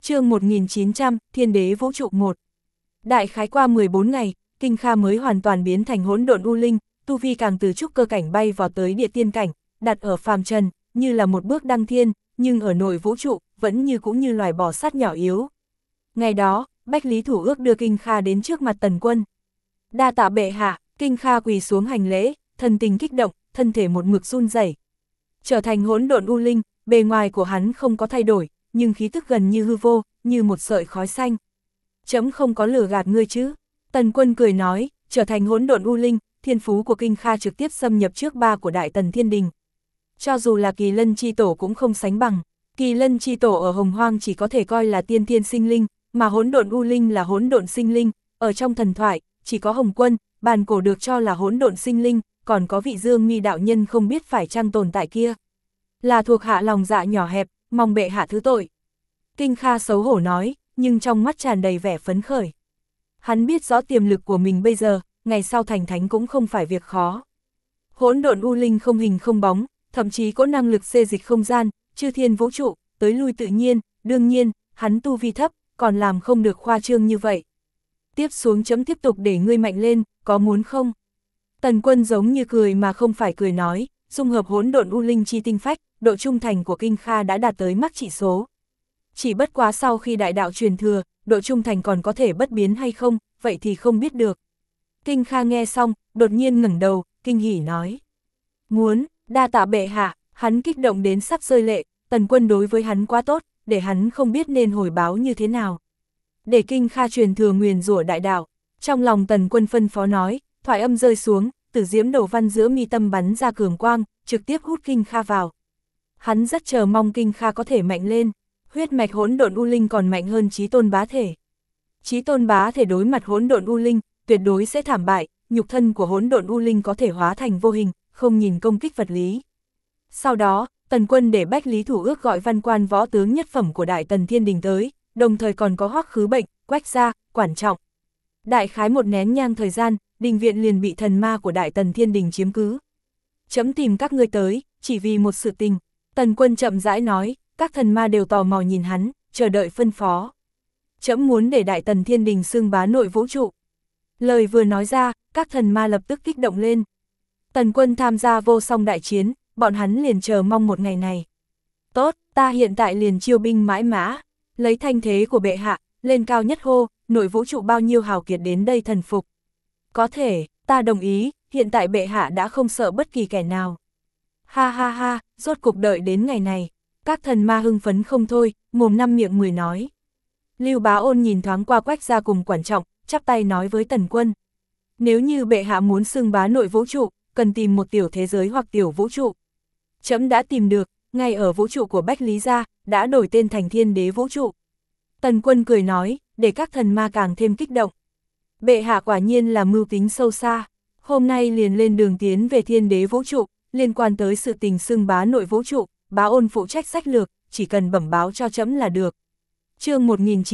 Chương 1900, Thiên đế vũ trụ 1. Đại khái qua 14 ngày, Kinh Kha mới hoàn toàn biến thành hỗn độn u linh, tu vi càng từ trúc cơ cảnh bay vào tới địa tiên cảnh, đặt ở phàm trần, như là một bước đăng thiên, nhưng ở nội vũ trụ, vẫn như cũng như loài bò sát nhỏ yếu. Ngày đó, Bách Lý Thủ Ước đưa Kinh Kha đến trước mặt Tần Quân. Đa tạ bệ hạ, Kinh Kha quỳ xuống hành lễ, thần tình kích động, thân thể một mực run rẩy. Trở thành hỗn độn u linh, bề ngoài của hắn không có thay đổi, nhưng khí tức gần như hư vô, như một sợi khói xanh. Chấm không có lừa gạt ngươi chứ? Tần Quân cười nói, trở thành hỗn độn u linh, thiên phú của Kinh Kha trực tiếp xâm nhập trước ba của Đại Tần Thiên Đình. Cho dù là Kỳ Lân Chi Tổ cũng không sánh bằng, Kỳ Lân Chi Tổ ở Hồng Hoang chỉ có thể coi là tiên thiên sinh linh, mà hỗn độn u linh là hỗn độn sinh linh, ở trong thần thoại, chỉ có Hồng Quân, bàn cổ được cho là hỗn độn sinh linh, còn có vị Dương Mi đạo nhân không biết phải chăng tồn tại kia. Là thuộc hạ lòng dạ nhỏ hẹp, mong bệ hạ thứ tội. Kinh Kha xấu hổ nói, nhưng trong mắt tràn đầy vẻ phấn khởi. Hắn biết rõ tiềm lực của mình bây giờ, ngày sau thành thánh cũng không phải việc khó. Hỗn độn u linh không hình không bóng, thậm chí có năng lực xê dịch không gian, chư thiên vũ trụ, tới lui tự nhiên, đương nhiên, hắn tu vi thấp, còn làm không được khoa trương như vậy. Tiếp xuống chấm tiếp tục để ngươi mạnh lên, có muốn không? Tần Quân giống như cười mà không phải cười nói, dung hợp hỗn độn u linh chi tinh phách, độ trung thành của Kinh Kha đã đạt tới mắc chỉ số. Chỉ bất quá sau khi đại đạo truyền thừa, độ trung thành còn có thể bất biến hay không, vậy thì không biết được. Kinh Kha nghe xong, đột nhiên ngẩng đầu, kinh hỉ nói. Muốn, đa tạ bệ hạ, hắn kích động đến sắp rơi lệ, Tần Quân đối với hắn quá tốt, để hắn không biết nên hồi báo như thế nào. Để Kinh Kha truyền thừa nguyền rủa đại đạo, trong lòng Tần Quân phân phó nói, thoại âm rơi xuống, tử diễm đầu văn giữa mi tâm bắn ra cường quang, trực tiếp hút Kinh Kha vào. Hắn rất chờ mong Kinh Kha có thể mạnh lên, huyết mạch hỗn độn u linh còn mạnh hơn Chí Tôn bá thể. Chí Tôn bá thể đối mặt hỗn độn u linh, tuyệt đối sẽ thảm bại, nhục thân của hỗn độn u linh có thể hóa thành vô hình, không nhìn công kích vật lý. Sau đó, Tần Quân để Bách Lý Thủ Ước gọi văn quan võ tướng nhất phẩm của Đại Tần Thiên Đình tới, đồng thời còn có Hoắc Khứ Bệnh, Quách Gia, Quản Trọng. Đại khái một nén nhang thời gian, đình viện liền bị thần ma của Đại Tần Thiên Đình chiếm cứ. Chấm tìm các ngươi tới, chỉ vì một sự tình. Tần Quân chậm rãi nói, các thần ma đều tò mò nhìn hắn, chờ đợi phân phó. Chấm muốn để Đại Tần Thiên Đình xưng bá nội vũ trụ. Lời vừa nói ra, các thần ma lập tức kích động lên. Tần Quân tham gia vô song đại chiến, bọn hắn liền chờ mong một ngày này. Tốt, ta hiện tại liền chiêu binh mãi mã, lấy thanh thế của bệ hạ, lên cao nhất hô, nội vũ trụ bao nhiêu hào kiệt đến đây thần phục. Có thể, ta đồng ý, hiện tại bệ hạ đã không sợ bất kỳ kẻ nào. Ha ha ha, rốt cục đợi đến ngày này. Các thần ma hưng phấn không thôi, mồm năm miệng mười nói. Lưu Bá Ôn nhìn thoáng qua Quách Gia cùng Quản Trọng, chắp tay nói với Tần Quân. Nếu như bệ hạ muốn xưng bá nội vũ trụ, cần tìm một tiểu thế giới hoặc tiểu vũ trụ. Chấm đã tìm được, ngay ở vũ trụ của Bách Lý Gia, đã đổi tên thành Thiên đế vũ trụ. Tần Quân cười nói, để các thần ma càng thêm kích động. Bệ hạ quả nhiên là mưu tính sâu xa, hôm nay liền lên đường tiến về Thiên đế vũ trụ, liên quan tới sự tình xưng bá nội vũ trụ, Bá Ôn phụ trách sách lược, chỉ cần bẩm báo cho chấm là được. Chương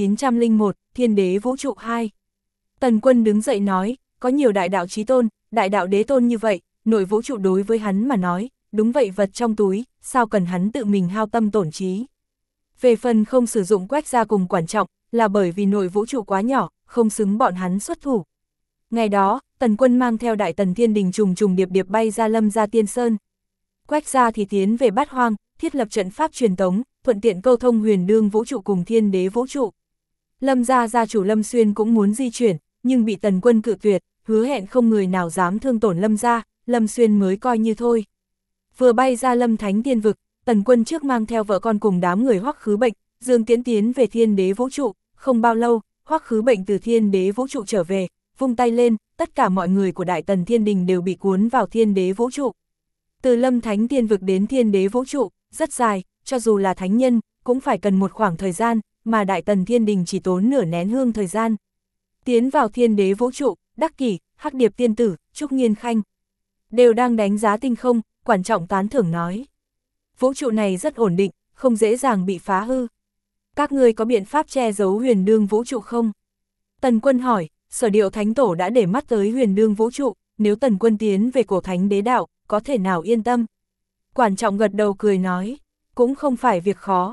1901, Thiên đế vũ trụ 2. Tần Quân đứng dậy nói, có nhiều đại đạo chí tôn, đại đạo đế tôn như vậy, nội vũ trụ đối với hắn mà nói, đúng vậy vật trong túi, sao cần hắn tự mình hao tâm tổn trí. Về phần không sử dụng Quách Gia cùng Quản Trọng, là bởi vì nội vũ trụ quá nhỏ, không xứng bọn hắn xuất thủ. Ngày đó, Tần Quân mang theo Đại Tần Thiên Đình trùng trùng điệp điệp bay ra Lâm Gia Tiên Sơn. Quách Gia thì tiến về Bát Hoang, thiết lập trận pháp truyền tống, thuận tiện câu thông huyền đương vũ trụ cùng Thiên đế vũ trụ. Lâm Gia gia chủ Lâm Xuyên cũng muốn di chuyển, nhưng bị Tần Quân cự tuyệt, hứa hẹn không người nào dám thương tổn Lâm Gia, Lâm Xuyên mới coi như thôi. Vừa bay ra Lâm Thánh Tiên Vực, Tần Quân trước mang theo vợ con cùng đám người Hoắc Khứ Bệnh, Dương Tiễn tiến về Thiên đế vũ trụ, không bao lâu, Hoắc Khứ Bệnh từ Thiên đế vũ trụ trở về, vung tay lên, tất cả mọi người của Đại Tần Thiên Đình đều bị cuốn vào Thiên đế vũ trụ. Từ Lâm Thánh Tiên Vực đến Thiên đế vũ trụ, rất dài, cho dù là thánh nhân, cũng phải cần một khoảng thời gian, mà Đại Tần Thiên Đình chỉ tốn nửa nén hương thời gian. Tiến vào Thiên đế vũ trụ, Đắc Kỷ, Hắc Điệp Tiên Tử, Trúc Nghiên Khanh đều đang đánh giá tinh không, Quản Trọng tán thưởng nói. Vũ trụ này rất ổn định, không dễ dàng bị phá hư. Các ngươi có biện pháp che giấu huyền đương vũ trụ không? Tần Quân hỏi, Sở Điệu Thánh Tổ đã để mắt tới huyền đương vũ trụ, nếu Tần Quân tiến về cổ thánh đế đạo, có thể nào yên tâm? Quản Trọng gật đầu cười nói, cũng không phải việc khó.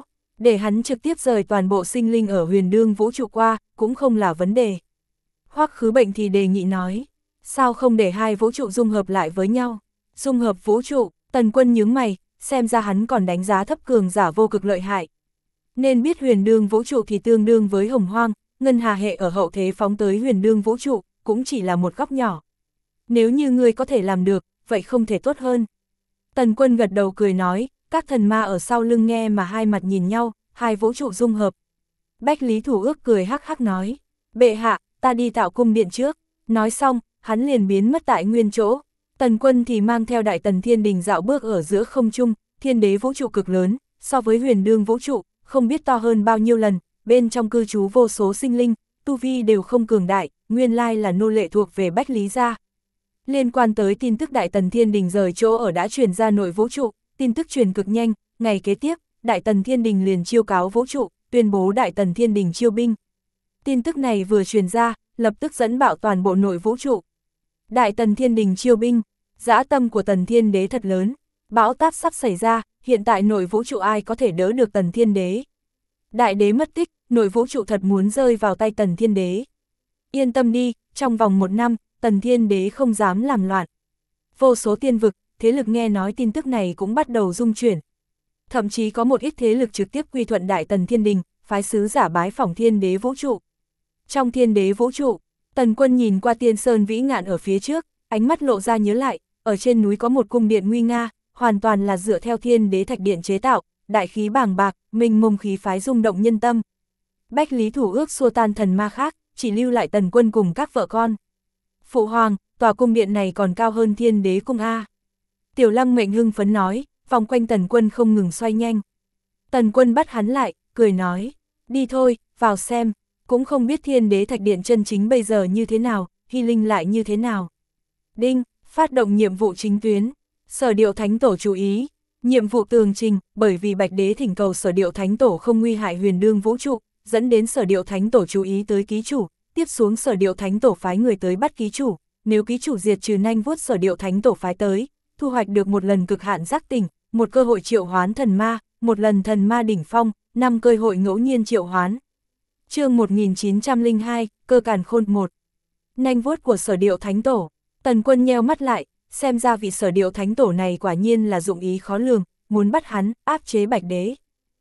Để hắn trực tiếp rời toàn bộ sinh linh ở huyền đương vũ trụ qua, cũng không là vấn đề. Hoắc Khứ Bệnh thì đề nghị nói, sao không để hai vũ trụ dung hợp lại với nhau? Dung hợp vũ trụ, Tần Quân nhướng mày, xem ra hắn còn đánh giá thấp cường giả vô cực lợi hại. Nên biết huyền đương vũ trụ thì tương đương với hồng hoang, ngân hà hệ ở hậu thế phóng tới huyền đương vũ trụ, cũng chỉ là một góc nhỏ. Nếu như ngươi có thể làm được, vậy không thể tốt hơn. Tần Quân gật đầu cười nói, các thần ma ở sau lưng nghe mà hai mặt nhìn nhau, hai vũ trụ dung hợp. Bách Lý Thủ Ước cười hắc hắc nói, bệ hạ, ta đi tạo cung điện trước. Nói xong, hắn liền biến mất tại nguyên chỗ. Tần Quân thì mang theo Đại Tần Thiên Đình dạo bước ở giữa không trung, thiên đế vũ trụ cực lớn, so với huyền đương vũ trụ, không biết to hơn bao nhiêu lần, bên trong cư trú vô số sinh linh, tu vi đều không cường đại, nguyên lai là nô lệ thuộc về Bách Lý gia. Liên quan tới tin tức Đại Tần Thiên Đình rời chỗ ở đã truyền ra nội vũ trụ, tin tức truyền cực nhanh, ngày kế tiếp, Đại Tần Thiên Đình liền chiêu cáo vũ trụ, tuyên bố Đại Tần Thiên Đình chiêu binh. Tin tức này vừa truyền ra, lập tức dẫn bạo toàn bộ nội vũ trụ. Đại Tần Thiên Đình chiêu binh, dã tâm của Tần Thiên Đế thật lớn, bão táp sắp xảy ra, hiện tại nội vũ trụ ai có thể đỡ được Tần Thiên Đế. Đại đế mất tích, nội vũ trụ thật muốn rơi vào tay Tần Thiên Đế. Yên tâm đi, trong vòng 1 năm, Tần Thiên Đế không dám làm loạn. Vô số tiên vực, thế lực nghe nói tin tức này cũng bắt đầu rung chuyển. Thậm chí có một ít thế lực trực tiếp quy thuận Đại Tần Thiên Đình, phái sứ giả bái phỏng Thiên Đế vũ trụ. Trong Thiên Đế vũ trụ, Tần Quân nhìn qua Tiên Sơn vĩ ngạn ở phía trước, ánh mắt lộ ra nhớ lại, ở trên núi có một cung điện nguy nga, hoàn toàn là dựa theo Thiên Đế thạch điện chế tạo, đại khí bàng bạc, mênh mông khí phái rung động nhân tâm. Bách Lý Thủ Ước xua tan thần ma khác, chỉ lưu lại Tần Quân cùng các vợ con. Phụ hoàng, tòa cung điện này còn cao hơn Thiên Đế cung a. Tiểu Lăng Mệnh hưng phấn nói, vòng quanh Tần Quân không ngừng xoay nhanh. Tần Quân bắt hắn lại, cười nói, đi thôi, vào xem, cũng không biết Thiên Đế thạch điện chân chính bây giờ như thế nào, hy linh lại như thế nào. Đinh, phát động nhiệm vụ chính tuyến, Sở Điệu Thánh Tổ chú ý, nhiệm vụ tường trình, bởi vì Bạch Đế thỉnh cầu Sở Điệu Thánh Tổ không nguy hại huyền đương vũ trụ, dẫn đến Sở Điệu Thánh Tổ chú ý tới ký chủ, tiếp xuống Sở Điệu Thánh Tổ phái người tới bắt ký chủ, nếu ký chủ diệt trừ nanh vuốt Sở Điệu Thánh Tổ phái tới, thu hoạch được một lần cực hạn giác tỉnh, một cơ hội triệu hoán thần ma, một lần thần ma đỉnh phong, 5 cơ hội ngẫu nhiên triệu hoán. Chương 1902, cơ càn khôn 1. Nanh vuốt của Sở Điệu Thánh Tổ. Tần Quân nheo mắt lại, xem ra vị Sở Điệu Thánh Tổ này quả nhiên là dụng ý khó lường, muốn bắt hắn, áp chế Bạch Đế.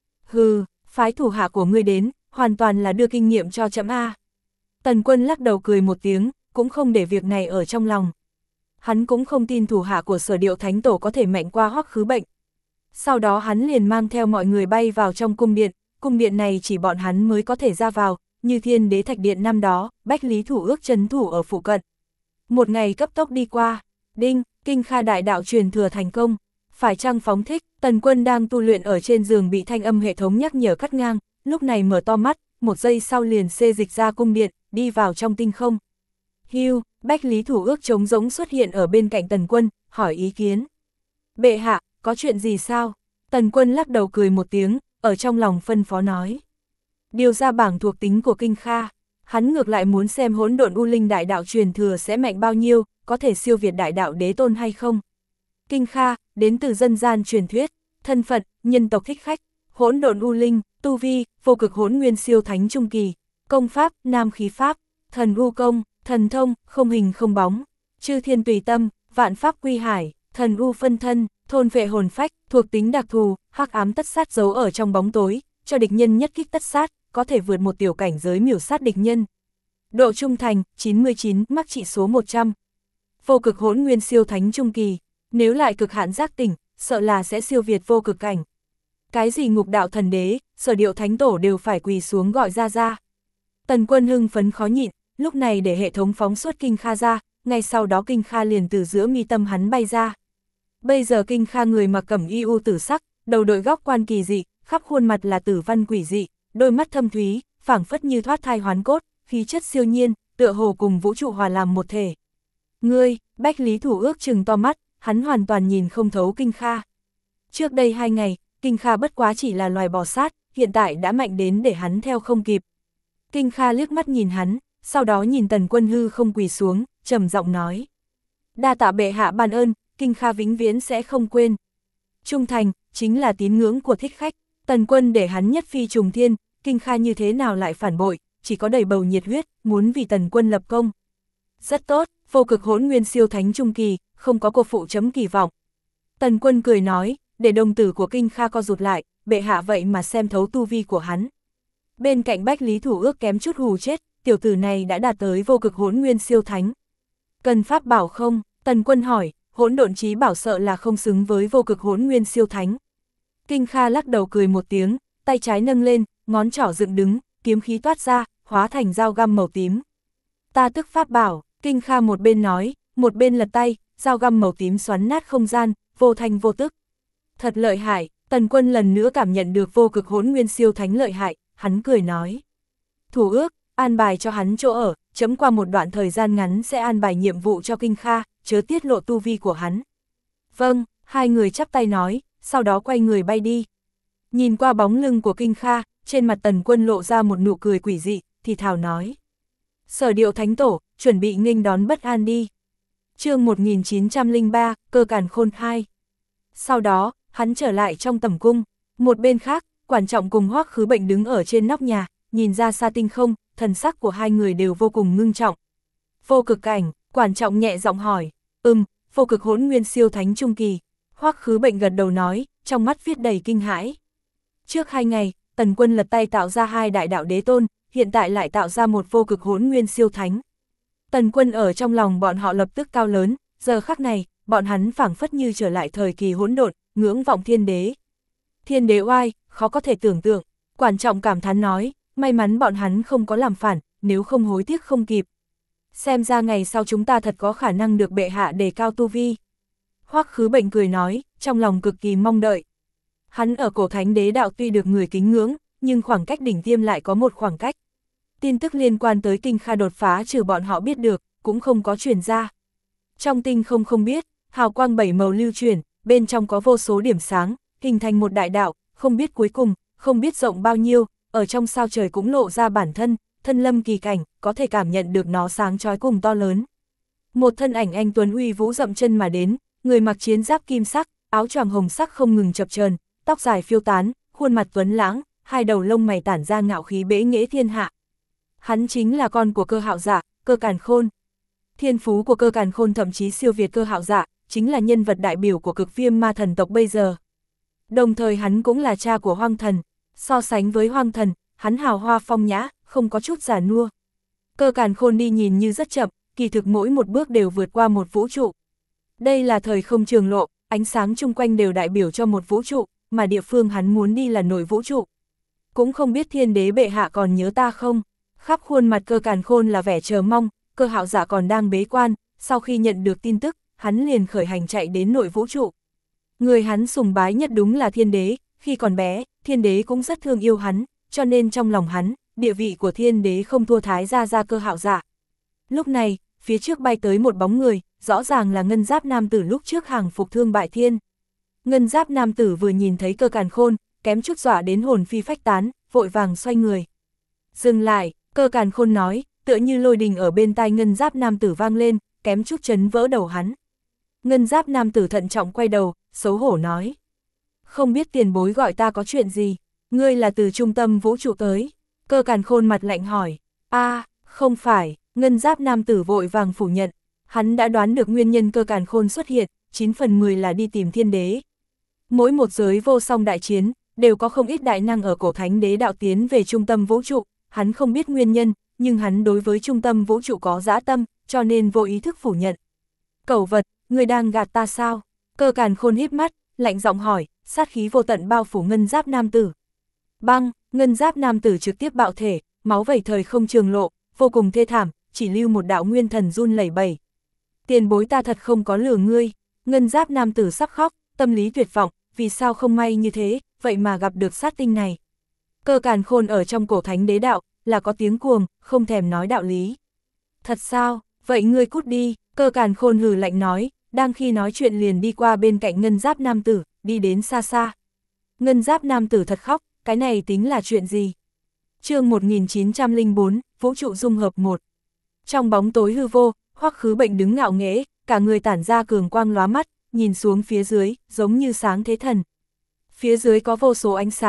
Hừ, phái thủ hạ của ngươi đến, hoàn toàn là đưa kinh nghiệm cho trẫm a. Tần Quân lắc đầu cười một tiếng, cũng không để việc này ở trong lòng. Hắn cũng không tin thủ hạ của Sở Điệu Thánh Tổ có thể mạnh qua Hoắc Khứ Bệnh. Sau đó hắn liền mang theo mọi người bay vào trong cung điện này chỉ bọn hắn mới có thể ra vào, như Thiên Đế thạch điện năm đó, Bách Lý Thủ Ước trấn thủ ở phụ cận. Một ngày cấp tốc đi qua, đinh, Kinh Kha đại đạo truyền thừa thành công, phải chăng phóng thích. Tần Quân đang tu luyện ở trên giường bị thanh âm hệ thống nhắc nhở cắt ngang, lúc này mở to mắt, 1 giây sau liền xê dịch ra cung điện, đi vào trong tinh không. Hưu, Bách Lý Thủ Ước trống rỗng xuất hiện ở bên cạnh Tần Quân, hỏi ý kiến. Bệ hạ, có chuyện gì sao? Tần Quân lắc đầu cười một tiếng, ở trong lòng phân phó nói. Điều ra bảng thuộc tính của Kinh Kha, hắn ngược lại muốn xem hỗn độn u linh đại đạo truyền thừa sẽ mạnh bao nhiêu, có thể siêu việt đại đạo đế tôn hay không. Kinh Kha, đến từ dân gian truyền thuyết, thân phận, nhân tộc thích khách, hỗn độn u linh, tu vi, vô cực hỗn nguyên siêu thánh trung kỳ, công pháp, nam khí pháp, thần u công, thần thông, không hình không bóng, chư thiên tùy tâm, vạn pháp quy hải, thần u phân thân, thôn vệ hồn phách, thuộc tính đặc thù, hắc ám tất sát giấu ở trong bóng tối, cho địch nhân nhất kích tất sát, có thể vượt một tiểu cảnh giới miểu sát địch nhân. Độ trung thành, 99, mắc trị số 100. Vô cực hỗn nguyên siêu thánh trung kỳ, nếu lại cực hạn giác tỉnh, sợ là sẽ siêu việt vô cực cảnh. Cái gì ngục đạo thần đế, Sở Điệu Thánh Tổ đều phải quỳ xuống gọi ra. Tần Quân hưng phấn khó nhịn, lúc này để hệ thống phóng xuất Kinh Kha ra, ngay sau đó Kinh Kha liền từ giữa mi tâm hắn bay ra. Bây giờ Kinh Kha người mặc cẩm y u tử sắc, đầu đội góc quan kỳ dị, khắp khuôn mặt là tử văn quỷ dị, đôi mắt thâm thúy, phảng phất như thoát thai hoán cốt, khí chất siêu nhiên, tựa hồ cùng vũ trụ hòa làm một thể. Ngươi, Bách Lý Thủ Ước trừng to mắt, hắn hoàn toàn nhìn không thấu Kinh Kha. Trước đây 2 ngày, Kinh Kha bất quá chỉ là loài bò sát, hiện tại đã mạnh đến để hắn theo không kịp. Kinh Kha liếc mắt nhìn hắn, sau đó nhìn Tần Quân hư không quỳ xuống, trầm giọng nói. Đa tạ bệ hạ ban ơn, Kinh Kha vĩnh viễn sẽ không quên. Trung thành, chính là tín ngưỡng của thích khách, Tần Quân để hắn nhất phi trùng thiên, Kinh Kha như thế nào lại phản bội, chỉ có đầy bầu nhiệt huyết, muốn vì Tần Quân lập công. Rất tốt, vô cực hỗn nguyên siêu thánh trung kỳ, không có cô phụ chấm kỳ vọng. Tần Quân cười nói, để đồng tử của Kinh Kha co rụt lại, bệ hạ vậy mà xem thấu tu vi của hắn. Bên cạnh Bách Lý Thủ Ước kém chút hù chết, tiểu tử này đã đạt tới vô cực hỗn nguyên siêu thánh. Cần pháp bảo không? Tần Quân hỏi, hỗn độn chí bảo sợ là không xứng với vô cực hỗn nguyên siêu thánh. Kinh Kha lắc đầu cười một tiếng, tay trái nâng lên, ngón trỏ dựng đứng, kiếm khí toát ra, hóa thành dao găm màu tím. Ta tức pháp bảo, Kinh Kha một bên nói, một bên lật tay, dao găm màu tím xoắn nát không gian, vô thanh vô tức. Thật lợi hại, Tần Quân lần nữa cảm nhận được vô cực hỗn nguyên siêu thánh lợi hại, hắn cười nói. Thủ Ước, an bài cho hắn chỗ ở, chấm qua một đoạn thời gian ngắn sẽ an bài nhiệm vụ cho Kinh Kha, chớ tiết lộ tu vi của hắn. Vâng, hai người chắp tay nói, sau đó quay người bay đi. Nhìn qua bóng lưng của Kinh Kha, trên mặt Tần Quân lộ ra một nụ cười quỷ dị, thì thào nói. Sở Điệu Thánh Tổ, chuẩn bị nghênh đón bất an đi. Chương 1903, Cơ Càn Khôn 2. Sau đó, hắn trở lại trong tẩm cung. Một bên khác, Quản Trọng cùng Hoắc Khứ Bệnh đứng ở trên nóc nhà, nhìn ra xa tinh không, thần sắc của hai người đều vô cùng ngưng trọng. Vô cực cảnh, Quản Trọng nhẹ giọng hỏi. Vô cực hỗn nguyên siêu thánh trung kỳ. Hoắc Khứ Bệnh gật đầu nói, trong mắt viết đầy kinh hãi. Trước 2 ngày, Tần Quân lật tay tạo ra 2 đại đạo đế tôn, hiện tại lại tạo ra một vô cực hỗn nguyên siêu thánh. Tần Quân ở trong lòng bọn họ lập tức cao lớn, giờ khắc này, bọn hắn phảng phất như trở lại thời kỳ hỗn độn, ngưỡng vọng thiên đế. Thiên đế oai, khó có thể tưởng tượng, Quản Trọng cảm thán nói, may mắn bọn hắn không có làm phản, nếu không hối tiếc không kịp. Xem ra ngày sau chúng ta thật có khả năng được bệ hạ đề cao tu vi. Hoắc Khứ Bệnh cười nói, trong lòng cực kỳ mong đợi. Hắn ở cổ thánh đế đạo tuy được người kính ngưỡng, nhưng khoảng cách đỉnh tiêm lại có một khoảng cách. Tin tức liên quan tới Kinh Kha đột phá trừ bọn họ biết được, cũng không có truyền ra. Trong tinh không biết, hào quang 7 màu lưu chuyển, bên trong có vô số điểm sáng, hình thành một đại đạo, không biết cuối cùng, không biết rộng bao nhiêu, ở trong sao trời cũng lộ ra bản thân, thân lâm kỳ cảnh, có thể cảm nhận được nó sáng chói cùng to lớn. Một thân ảnh anh tuấn uy vũ dậm chân mà đến, người mặc chiến giáp kim sắc, áo choàng hồng sắc không ngừng chập chờn, tóc dài phiêu tán, khuôn mặt tuấn lãng, hai đầu lông mày tản ra ngạo khí bẽ nghễ thiên hạ. Hắn chính là con của Cơ Hạo Dạ, Cơ Càn Khôn. Thiên phú của Cơ Càn Khôn thậm chí siêu việt Cơ Hạo Dạ, chính là nhân vật đại biểu của Cực Viêm Ma thần tộc bây giờ. Đồng thời hắn cũng là cha của Hoang Thần, so sánh với Hoang Thần, hắn hào hoa phong nhã, không có chút già nua. Cơ Càn Khôn đi nhìn như rất chậm, kỳ thực mỗi một bước đều vượt qua một vũ trụ. Đây là thời không trường lộ, ánh sáng chung quanh đều đại biểu cho một vũ trụ, mà địa phương hắn muốn đi là nội vũ trụ. Cũng không biết thiên đế bệ hạ còn nhớ ta không? Khắp khuôn mặt Cơ Càn Khôn là vẻ chờ mong, Cơ Hạo Dạ còn đang bế quan, sau khi nhận được tin tức, hắn liền khởi hành chạy đến nội vũ trụ. Người hắn sùng bái nhất đúng là thiên đế, khi còn bé, thiên đế cũng rất thương yêu hắn, cho nên trong lòng hắn, địa vị của thiên đế không thua thái gia Cơ Hạo Dạ. Lúc này, phía trước bay tới một bóng người, rõ ràng là ngân giáp nam tử lúc trước hàng phục Thương Bại Thiên. Ngân giáp nam tử vừa nhìn thấy Cơ Càn Khôn, kém chút dọa đến hồn phi phách tán, vội vàng xoay người. Dừng lại, Cơ Càn Khôn nói, tựa như lôi đình ở bên tai ngân giáp nam tử vang lên, kém chút chấn vỡ đầu hắn. Ngân giáp nam tử thận trọng quay đầu, xấu hổ nói. Không biết tiền bối gọi ta có chuyện gì, ngươi là từ trung tâm vũ trụ tới. Cơ Càn Khôn mặt lạnh hỏi. Không phải, ngân giáp nam tử vội vàng phủ nhận. Hắn đã đoán được nguyên nhân Cơ Càn Khôn xuất hiện, 9 phần 10 là đi tìm thiên đế. Mỗi một giới vô song đại chiến, đều có không ít đại năng ở cổ thánh đế đạo tiến về trung tâm vũ trụ. Hắn không biết nguyên nhân, nhưng hắn đối với trung tâm vũ trụ có dã tâm, cho nên vô ý thức phủ nhận. Cẩu vật, ngươi đang gạt ta sao? Cơ Càn Khôn híp mắt, lạnh giọng hỏi, sát khí vô tận bao phủ ngân giáp nam tử. Băng, ngân giáp nam tử trực tiếp bạo thể, máu vẩy thời không trường lộ, vô cùng thê thảm, chỉ lưu một đạo nguyên thần run lẩy bẩy. Tiền bối ta thật không có lừa ngươi. Ngân giáp nam tử sắp khóc, tâm lý tuyệt vọng, vì sao không may như thế, vậy mà gặp được sát tinh này. Cơ Càn Khôn ở trong cổ thánh đế đạo, là có tiếng cuồng, không thèm nói đạo lý. Thật sao, vậy ngươi cút đi, Cơ Càn Khôn hừ lạnh nói, đang khi nói chuyện liền đi qua bên cạnh ngân giáp nam tử, đi đến xa xa. Ngân giáp nam tử thật khóc, cái này tính là chuyện gì? Chương 1904, Vũ trụ dung hợp 1. Trong bóng tối hư vô, Hoắc Khứ Bệnh đứng ngạo nghễ, cả người tản ra cường quang lóa mắt, nhìn xuống phía dưới, giống như sáng thế thần. Phía dưới có vô số ánh sáng,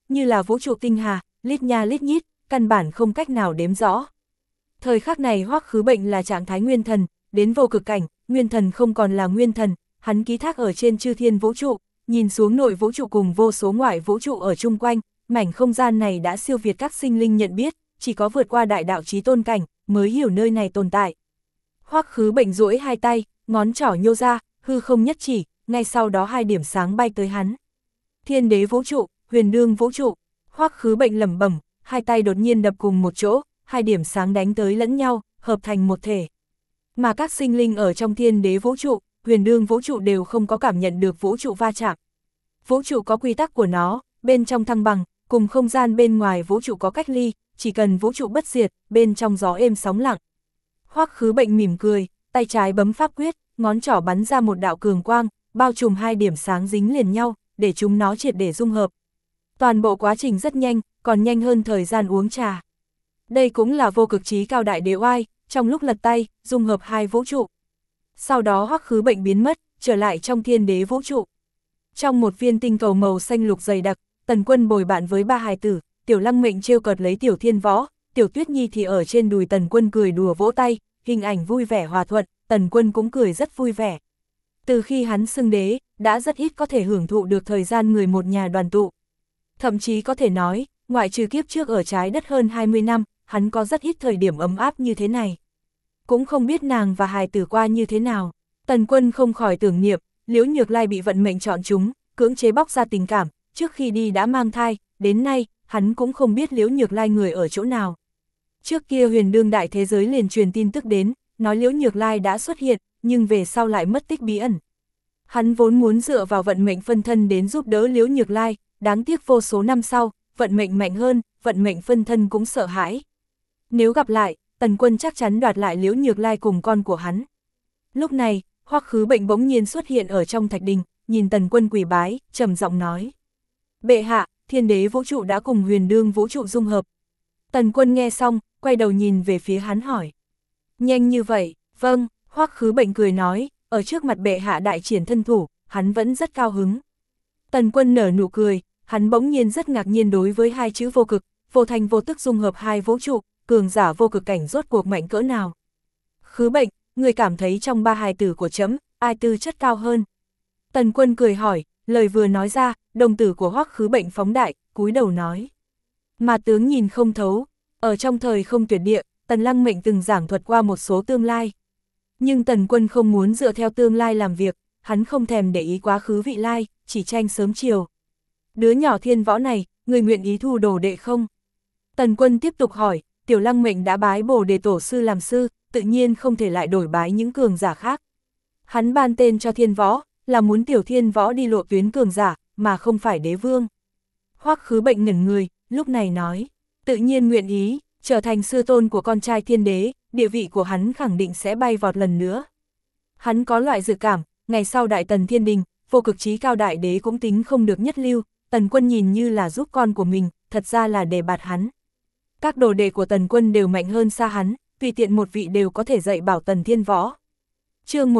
như là vũ trụ tinh hà, lít nha lít nhít, căn bản không cách nào đếm rõ. Thời khắc này Hoắc Khứ Bệnh là trạng thái nguyên thần, đến vô cực cảnh, nguyên thần không còn là nguyên thần, hắn ký thác ở trên chư thiên vũ trụ, nhìn xuống nội vũ trụ cùng vô số ngoại vũ trụ ở chung quanh, mảnh không gian này đã siêu việt các sinh linh nhận biết, chỉ có vượt qua đại đạo chí tôn cảnh, mới hiểu nơi này tồn tại. Hoắc Khứ Bệnh duỗi hai tay, ngón trỏ nhô ra, hư không nhất chỉ, ngay sau đó hai điểm sáng bay tới hắn. Thiên đế vũ trụ, huyền đương vũ trụ, Hoắc Khứ Bệnh lẩm bẩm, hai tay đột nhiên đập cùng một chỗ, hai điểm sáng đánh tới lẫn nhau, hợp thành một thể. Mà các sinh linh ở trong thiên đế vũ trụ, huyền đương vũ trụ đều không có cảm nhận được vũ trụ va chạm. Vũ trụ có quy tắc của nó, bên trong thăng bằng, cùng không gian bên ngoài vũ trụ có cách ly, chỉ cần vũ trụ bất diệt, bên trong gió êm sóng lặng. Hoắc Khứ Bệnh mỉm cười, tay trái bấm pháp quyết, ngón trỏ bắn ra một đạo cường quang, bao trùm hai điểm sáng dính liền nhau, để chúng nó triệt để dung hợp. Toàn bộ quá trình rất nhanh, còn nhanh hơn thời gian uống trà. Đây cũng là vô cực chí cao đại đế oai, trong lúc lật tay, dung hợp hai vũ trụ. Sau đó Hoắc Khứ Bệnh biến mất, trở lại trong thiên đế vũ trụ. Trong một viên tinh cầu màu xanh lục dày đặc, Tần Quân bồi bạn với ba hài tử, Tiểu Lăng Mệnh trêu cợt lấy Tiểu Thiên Võ, Tiểu Tuyết Nhi thì ở trên đùi Tần Quân cười đùa vỗ tay, hình ảnh vui vẻ hòa thuận, Tần Quân cũng cười rất vui vẻ. Từ khi hắn xưng đế, đã rất ít có thể hưởng thụ được thời gian người một nhà đoàn tụ. Thậm chí có thể nói, ngoại trừ kiếp trước ở trái đất hơn 20 năm, hắn có rất ít thời điểm ấm áp như thế này. Cũng không biết nàng và hài tử qua như thế nào. Tần Quân không khỏi tưởng niệm, Liễu Nhược Lai bị vận mệnh chọn chúng, cưỡng chế bóc ra tình cảm, trước khi đi đã mang thai, đến nay, hắn cũng không biết Liễu Nhược Lai người ở chỗ nào. Trước kia huyền đương đại thế giới liền truyền tin tức đến, nói Liễu Nhược Lai đã xuất hiện, nhưng về sau lại mất tích bí ẩn. Hắn vốn muốn dựa vào vận mệnh phân thân đến giúp đỡ Liễu Nhược Lai, đáng tiếc vô số năm sau, vận mệnh mạnh hơn, vận mệnh phân thân cũng sợ hãi. Nếu gặp lại, Tần Quân chắc chắn đoạt lại Liễu Nhược Lai cùng con của hắn. Lúc này, Hoắc Khứ Bệnh bỗng nhiên xuất hiện ở trong thạch đình, nhìn Tần Quân quỳ bái, trầm giọng nói: "Bệ hạ, thiên đế vũ trụ đã cùng huyền đương vũ trụ dung hợp." Tần Quân nghe xong, quay đầu nhìn về phía hắn hỏi: "Nhanh như vậy?" "Vâng." Hoắc Khứ Bệnh cười nói, ở trước mặt bệ hạ đại triển thân thủ, hắn vẫn rất cao hứng. Tần Quân nở nụ cười, hắn bỗng nhiên rất ngạc nhiên đối với hai chữ vô cực, vô thành vô tức dung hợp hai vũ trụ, cường giả vô cực cảnh rốt cuộc mạnh cỡ nào. "Khứ Bệnh, người cảm thấy trong ba hài tử của trẫm, ai tư chất cao hơn?" Tần Quân cười hỏi, lời vừa nói ra, đồng tử của Hoắc Khứ Bệnh phóng đại, cúi đầu nói: "Mà tướng nhìn không thấu." Ở trong thời không tuyệt địa, Tần Lăng Mệnh từng giảng thuật qua một số tương lai. Nhưng Tần Quân không muốn dựa theo tương lai làm việc, hắn không thèm để ý quá khứ vị lai, chỉ tranh sớm chiều. "Đứa nhỏ Thiên Võ này, người nguyện ý thu đồ đệ không?" Tần Quân tiếp tục hỏi, Tiểu Lăng Mệnh đã bái Bồ Đề Tổ sư làm sư, tự nhiên không thể lại đổi bái những cường giả khác. Hắn ban tên cho Thiên Võ, là muốn Tiểu Thiên Võ đi lộ tuyến cường giả, mà không phải đế vương. Hoắc Khứ Bệnh ngẩn người, lúc này nói: "Tự nhiên nguyện ý, trở thành sư tôn của con trai thiên đế, địa vị của hắn khẳng định sẽ bay vọt lần nữa." Hắn có loại dự cảm, ngày sau Đại Tần Thiên Đình, vô cực chí cao đại đế cũng tính không được nhất lưu, Tần Quân nhìn như là giúp con của mình, thật ra là đề bạt hắn. Các đồ đệ của Tần Quân đều mạnh hơn xa hắn, tùy tiện một vị đều có thể dạy bảo Tần Thiên Võ. Chương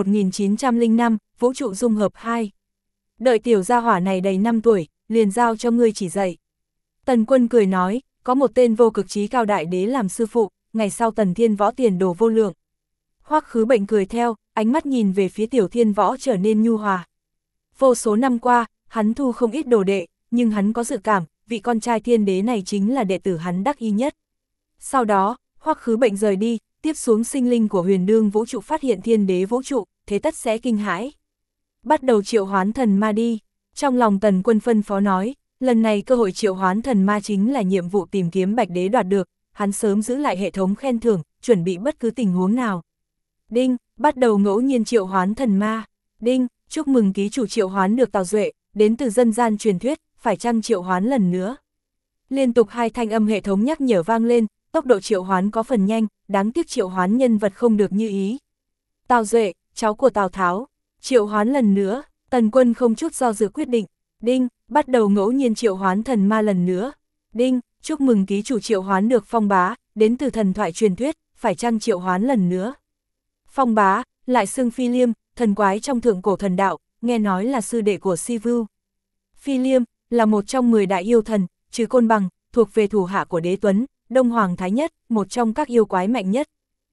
1905, Vũ trụ dung hợp 2. Đợi tiểu gia hỏa này đầy 5 tuổi, liền giao cho ngươi chỉ dạy. Tần Quân cười nói, có một tên vô cực chí cao đại đế làm sư phụ, ngày sau Tần Thiên Võ tiền đồ vô lượng. Hoắc Khứ Bệnh cười theo, ánh mắt nhìn về phía Tiểu Thiên Võ trở nên nhu hòa. Vô số năm qua, hắn thu không ít đồ đệ, nhưng hắn có dự cảm, vị con trai thiên đế này chính là đệ tử hắn đắc ý nhất. Sau đó, Hoắc Khứ Bệnh rời đi, tiếp xuống sinh linh của huyền đương vũ trụ phát hiện thiên đế vũ trụ, thế tất sẽ kinh hãi. Bắt đầu triệu hoán thần ma đi. Trong lòng Tần Quân phân phó nói, lần này cơ hội triệu hoán thần ma chính là nhiệm vụ tìm kiếm Bạch Đế đoạt được, hắn sớm giữ lại hệ thống khen thưởng, chuẩn bị bất cứ tình huống nào. Đinh, bắt đầu ngẫu nhiên triệu hoán thần ma. Đinh, chúc mừng ký chủ triệu hoán được Tào Duệ, đến từ dân gian truyền thuyết, phải chăng triệu hoán lần nữa. Liên tục hai thanh âm hệ thống nhắc nhở vang lên, tốc độ triệu hoán có phần nhanh, đáng tiếc triệu hoán nhân vật không được như ý. Tào Duệ, cháu của Tào Tháo, triệu hoán lần nữa. Tần Quân không chút do dự quyết định. Đinh, bắt đầu ngẫu nhiên triệu hoán thần ma lần nữa. Đinh, chúc mừng ký chủ triệu hoán được Phong Bá, đến từ thần thoại truyền thuyết, phải chăng triệu hoán lần nữa. Phong Bá, lại xưng Phi Liêm, thần quái trong thượng cổ thần đạo, nghe nói là sư đệ của Si Vu. Phi Liêm là một trong 10 đại yêu thần, trừ Côn Bằng, thuộc về thủ hạ của Đế Tuấn, Đông Hoàng Thái Nhất, một trong các yêu quái mạnh nhất.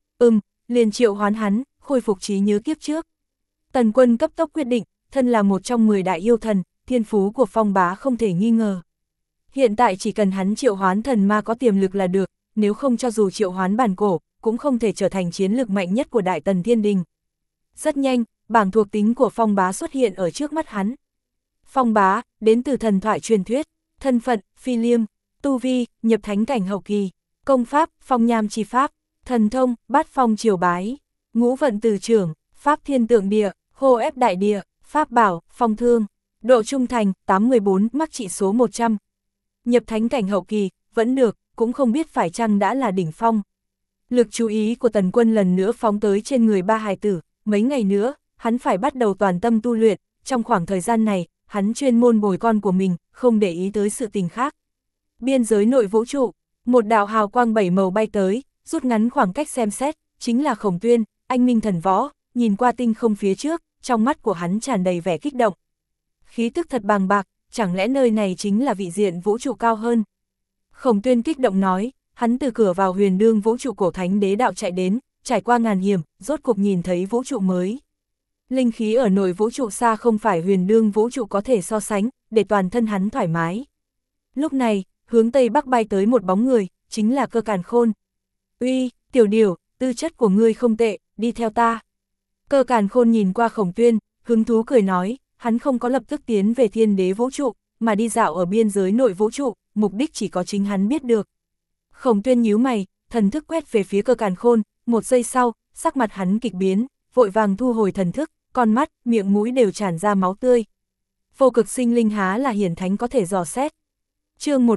Liền triệu hoán hắn, khôi phục trí nhớ kiếp trước. Tần Quân cấp tốc quyết định, thân là một trong 10 đại yêu thần, thiên phú của Phong Bá không thể nghi ngờ. Hiện tại chỉ cần hắn triệu hoán thần ma có tiềm lực là được, nếu không cho dù triệu hoán bản cổ, cũng không thể trở thành chiến lực mạnh nhất của Đại Tần Thiên Đình. Rất nhanh, bảng thuộc tính của Phong Bá xuất hiện ở trước mắt hắn. Phong Bá, đến từ thần thoại truyền thuyết, thân phận, phi liêm, tu vi, nhập thánh cảnh hậu kỳ, công pháp, phong nham chi pháp, thần thông, bát phong triều bái, ngũ vận từ trưởng, pháp thiên tượng địa, hô ép đại địa, pháp bảo, phong thương, độ trung thành, 814, mắc trị số 100. Nhập thánh cảnh hậu kỳ, vẫn được, cũng không biết phải chăng đã là đỉnh phong. Lực chú ý của Tần Quân lần nữa phóng tới trên người ba hài tử, mấy ngày nữa, hắn phải bắt đầu toàn tâm tu luyện, trong khoảng thời gian này, hắn chuyên môn bồi con của mình, không để ý tới sự tình khác. Biên giới nội vũ trụ, một đạo hào quang 7 màu bay tới, rút ngắn khoảng cách xem xét, chính là Khổng Tuyên, anh minh thần võ, nhìn qua tinh không phía trước, trong mắt của hắn tràn đầy vẻ kích động. Khí tức thật bàng bạc, chẳng lẽ nơi này chính là vị diện vũ trụ cao hơn? Khổng Tuyên kích động nói, hắn từ cửa vào huyền đương vũ trụ cổ thánh đế đạo chạy đến, trải qua ngàn hiểm, rốt cục nhìn thấy vũ trụ mới. Linh khí ở nội vũ trụ xa không phải huyền đương vũ trụ có thể so sánh, để toàn thân hắn thoải mái. Lúc này, hướng tây bắc bay tới một bóng người, chính là Cơ Càn Khôn. Uy, tiểu điều, tư chất của ngươi không tệ, đi theo ta. Cơ Càn Khôn nhìn qua Khổng Tuyên, hứng thú cười nói, hắn không có lập tức tiến về thiên đế vũ trụ, mà đi dạo ở biên giới nội vũ trụ, mục đích chỉ có chính hắn biết được. Khổng Tuyên nhíu mày, thần thức quét về phía Cơ Càn Khôn, một giây sau, sắc mặt hắn kịch biến, vội vàng thu hồi thần thức, con mắt, miệng mũi đều tràn ra máu tươi. Vô cực sinh linh há là hiển thánh có thể dò xét. Chương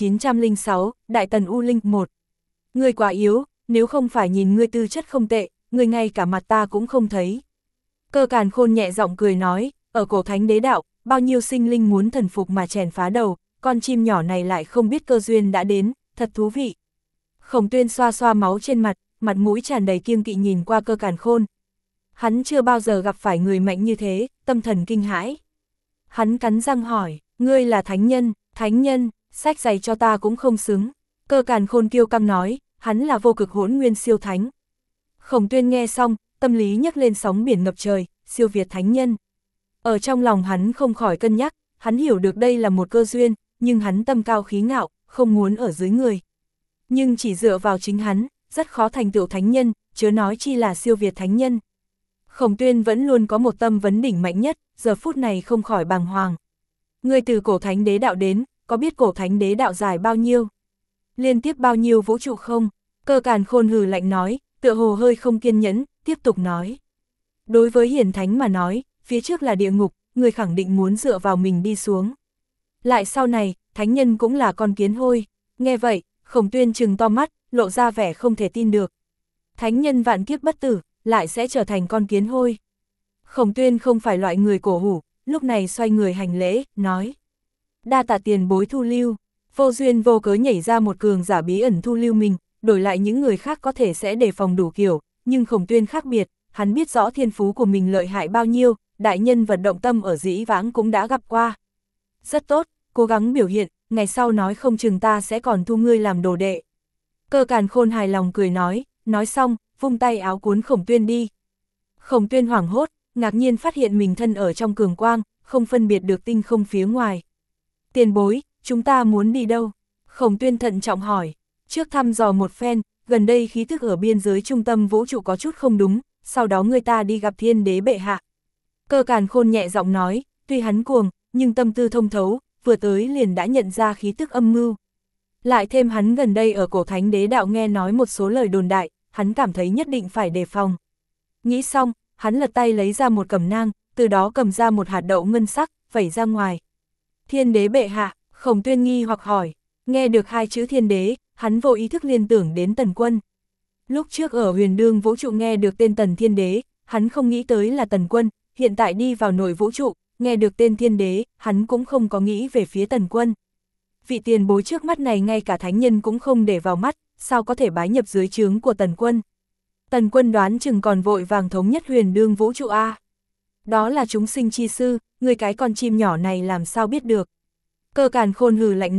1906, Đại Tần U Linh 1. Ngươi quá yếu, nếu không phải nhìn ngươi tư chất không tệ, ngươi ngay cả mặt ta cũng không thấy. Cơ Càn Khôn nhẹ giọng cười nói, ở cổ thánh đế đạo, bao nhiêu sinh linh muốn thần phục mà chèn phá đầu, con chim nhỏ này lại không biết cơ duyên đã đến, thật thú vị. Khổng Tuyên xoa xoa máu trên mặt, mặt mũi tràn đầy kiêng kỵ nhìn qua Cơ Càn Khôn. Hắn chưa bao giờ gặp phải người mạnh như thế, tâm thần kinh hãi. Hắn cắn răng hỏi, ngươi là thánh nhân, sách giày cho ta cũng không xứng. Cơ Càn Khôn kiêu căng nói, hắn là vô cực hỗn nguyên siêu thánh. Khổng Tuyên nghe xong, tâm lý nhấc lên sóng biển ngập trời, siêu việt thánh nhân. Ở trong lòng hắn không khỏi cân nhắc, hắn hiểu được đây là một cơ duyên, nhưng hắn tâm cao khí ngạo, không muốn ở dưới người. Nhưng chỉ dựa vào chính hắn, rất khó thành tựu thánh nhân, chớ nói chi là siêu việt thánh nhân. Khổng Tuyên vẫn luôn có một tâm vấn đỉnh mạnh nhất, giờ phút này không khỏi bàng hoàng. Ngươi từ cổ thánh đế đạo đến, có biết cổ thánh đế đạo dài bao nhiêu? Liên tiếp bao nhiêu vũ trụ không? Cơ Càn Khôn hừ lạnh nói, tựa hồ hơi không kiên nhẫn, tiếp tục nói. Đối với hiển thánh mà nói, phía trước là địa ngục, người khẳng định muốn dựa vào mình đi xuống. Lại sau này, thánh nhân cũng là con kiến hôi. Nghe vậy, Khổng Tuyên trừng to mắt, lộ ra vẻ không thể tin được. Thánh nhân vạn kiếp bất tử, lại sẽ trở thành con kiến hôi. Khổng Tuyên không phải loại người cổ hủ, lúc này xoay người hành lễ, nói. Đa tạ tiền bối thu lưu, vô duyên vô cớ nhảy ra một cường giả bí ẩn thu lưu mình, đổi lại những người khác có thể sẽ đề phòng đủ kiểu, nhưng Khổng Tuyên khác biệt, hắn biết rõ thiên phú của mình lợi hại bao nhiêu, đại nhân vật động tâm ở dĩ vãng cũng đã gặp qua. Rất tốt, cố gắng biểu hiện, ngày sau nói không chừng ta sẽ còn thu ngươi làm đồ đệ. Cơ Càn Khôn hài lòng cười nói xong, vung tay áo cuốn Khổng Tuyên đi. Khổng Tuyên hoảng hốt, ngạc nhiên phát hiện mình thân ở trong cường quang, không phân biệt được tinh không phía ngoài. Tiền bối, chúng ta muốn đi đâu? Khổng Tuyên thận trọng hỏi. Trước thăm dò một phen, gần đây khí thức ở biên giới trung tâm vũ trụ có chút không đúng, sau đó người ta đi gặp thiên đế bệ hạ. Cơ Càn Khôn nhẹ giọng nói, tuy hắn cuồng, nhưng tâm tư thông thấu, vừa tới liền đã nhận ra khí tức âm mưu. Lại thêm hắn gần đây ở cổ thánh đế đạo nghe nói một số lời đồn đại, hắn cảm thấy nhất định phải đề phòng. Nghĩ xong, hắn lật tay lấy ra một cẩm nang, từ đó cầm ra một hạt đậu ngân sắc, vẩy ra ngoài. Thiên đế bệ hạ, Khổng Tuyên nghi hoặc hỏi, nghe được hai chữ thiên đế, hắn vô ý thức liên tưởng đến Tần Quân. Lúc trước ở huyền đương vũ trụ nghe được tên Tần Thiên Đế, hắn không nghĩ tới là Tần Quân, hiện tại đi vào nội vũ trụ, nghe được tên Thiên Đế, hắn cũng không có nghĩ về phía Tần Quân. Vị tiền bối trước mắt này ngay cả thánh nhân cũng không để vào mắt, sao có thể bái nhập dưới trướng của Tần Quân. Tần Quân đoán chừng còn vội vàng thống nhất huyền đương vũ trụ A. Đó là chúng sinh chi sư, người cái con chim nhỏ này làm sao biết được. Cơ Càn Khôn hừ lạnh nói,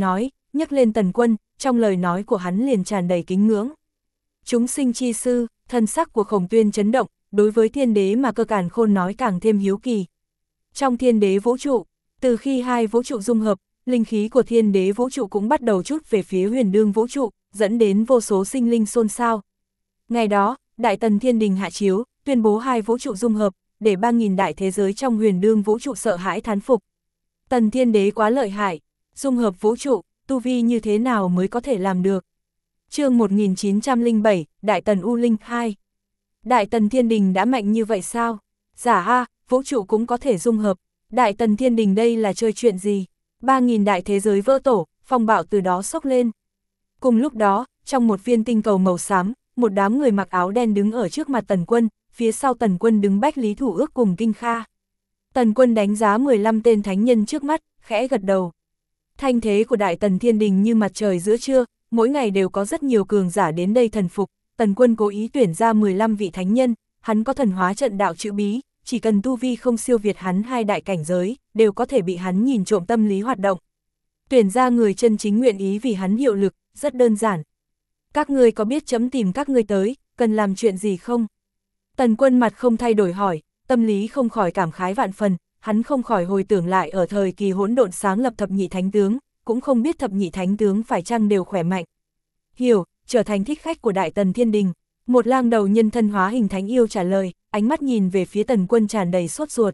nhắc lên Tần Quân, trong lời nói của hắn liền tràn đầy kính ngưỡng. Chúng sinh chi sư, thân sắc của Khổng Tuyên chấn động, đối với thiên đế mà Cơ Càn Khôn nói càng thêm hiếu kỳ. Trong thiên đế vũ trụ, từ khi hai vũ trụ dung hợp, linh khí của thiên đế vũ trụ cũng bắt đầu trút về phía huyền đương vũ trụ, dẫn đến vô số sinh linh xôn xao. Ngày đó, Đại Tần Thiên Đình hạ chiếu, tuyên bố hai vũ trụ dung hợp, để 3.000 đại thế giới trong huyền đương vũ trụ sợ hãi thán phục. Tần Thiên Đế quá lợi hại, dung hợp vũ trụ, tu vi như thế nào mới có thể làm được. Chương 1907, Đại Tần U Linh 2. Đại Tần Thiên Đình đã mạnh như vậy sao? Giả ha, vũ trụ cũng có thể dung hợp. Đại Tần Thiên Đình đây là chơi chuyện gì? 3.000 đại thế giới vỡ tổ, phong bạo từ đó sốc lên. Cùng lúc đó, trong một viên tinh cầu màu xám, một đám người mặc áo đen đứng ở trước mặt Tần Quân, phía sau Tần Quân đứng Bách Lý Thủ Ước cùng Kinh Kha. Tần Quân đánh giá 15 tên thánh nhân trước mắt, khẽ gật đầu. Thanh thế của Đại Tần Thiên Đình như mặt trời giữa trưa, mỗi ngày đều có rất nhiều cường giả đến đây thần phục. Tần Quân cố ý tuyển ra 15 vị thánh nhân, hắn có thần hóa trận đạo chữ bí, chỉ cần tu vi không siêu việt hắn hai đại cảnh giới, đều có thể bị hắn nhìn trộm tâm lý hoạt động. Tuyển ra người chân chính nguyện ý vì hắn hiệu lực, rất đơn giản. Các ngươi có biết chấm tìm các ngươi tới, cần làm chuyện gì không? Tần Quân mặt không thay đổi hỏi, tâm lý không khỏi cảm khái vạn phần, hắn không khỏi hồi tưởng lại ở thời kỳ hỗn độn sáng lập thập nhị thánh tướng, cũng không biết thập nhị thánh tướng phải chăng đều khỏe mạnh. Hiểu, trở thành thích khách của Đại Tần Thiên Đình, một lang đầu nhân thân hóa hình thánh yêu trả lời, ánh mắt nhìn về phía Tần Quân tràn đầy sốt ruột.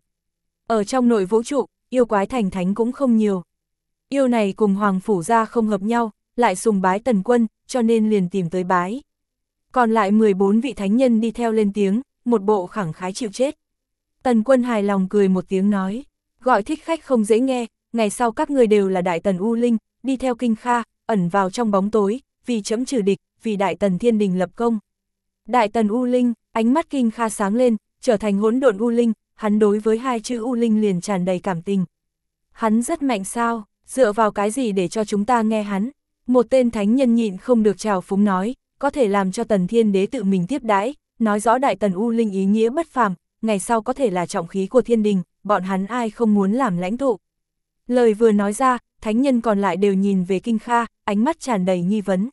Ở trong nội vũ trụ, yêu quái thành thánh cũng không nhiều. Yêu này cùng Hoàng Phủ gia không hợp nhau, lại sùng bái Tần Quân, cho nên liền tìm tới bái. Còn lại 14 vị thánh nhân đi theo lên tiếng, một bộ khẳng khái chịu chết. Tần Quân hài lòng cười một tiếng nói, gọi thích khách không dễ nghe, ngày sau các người đều là Đại Tần U Linh, đi theo Kinh Kha, ẩn vào trong bóng tối, vì chấm trừ địch, vì Đại Tần Thiên Đình lập công. Đại Tần U Linh, ánh mắt Kinh Kha sáng lên, trở thành hỗn độn U Linh, hắn đối với hai chữ U Linh liền tràn đầy cảm tình. Hắn rất mạnh sao, dựa vào cái gì để cho chúng ta nghe hắn? Một tên thánh nhân nhịn không được trào phúng nói, có thể làm cho Tần Thiên Đế tự mình tiếp đãi, nói rõ Đại Tần U Linh ý nghĩa bất phàm, ngày sau có thể là trọng khí của Thiên Đình, bọn hắn ai không muốn làm lãnh tụ. Lời vừa nói ra, thánh nhân còn lại đều nhìn về Kinh Kha, ánh mắt tràn đầy nghi vấn.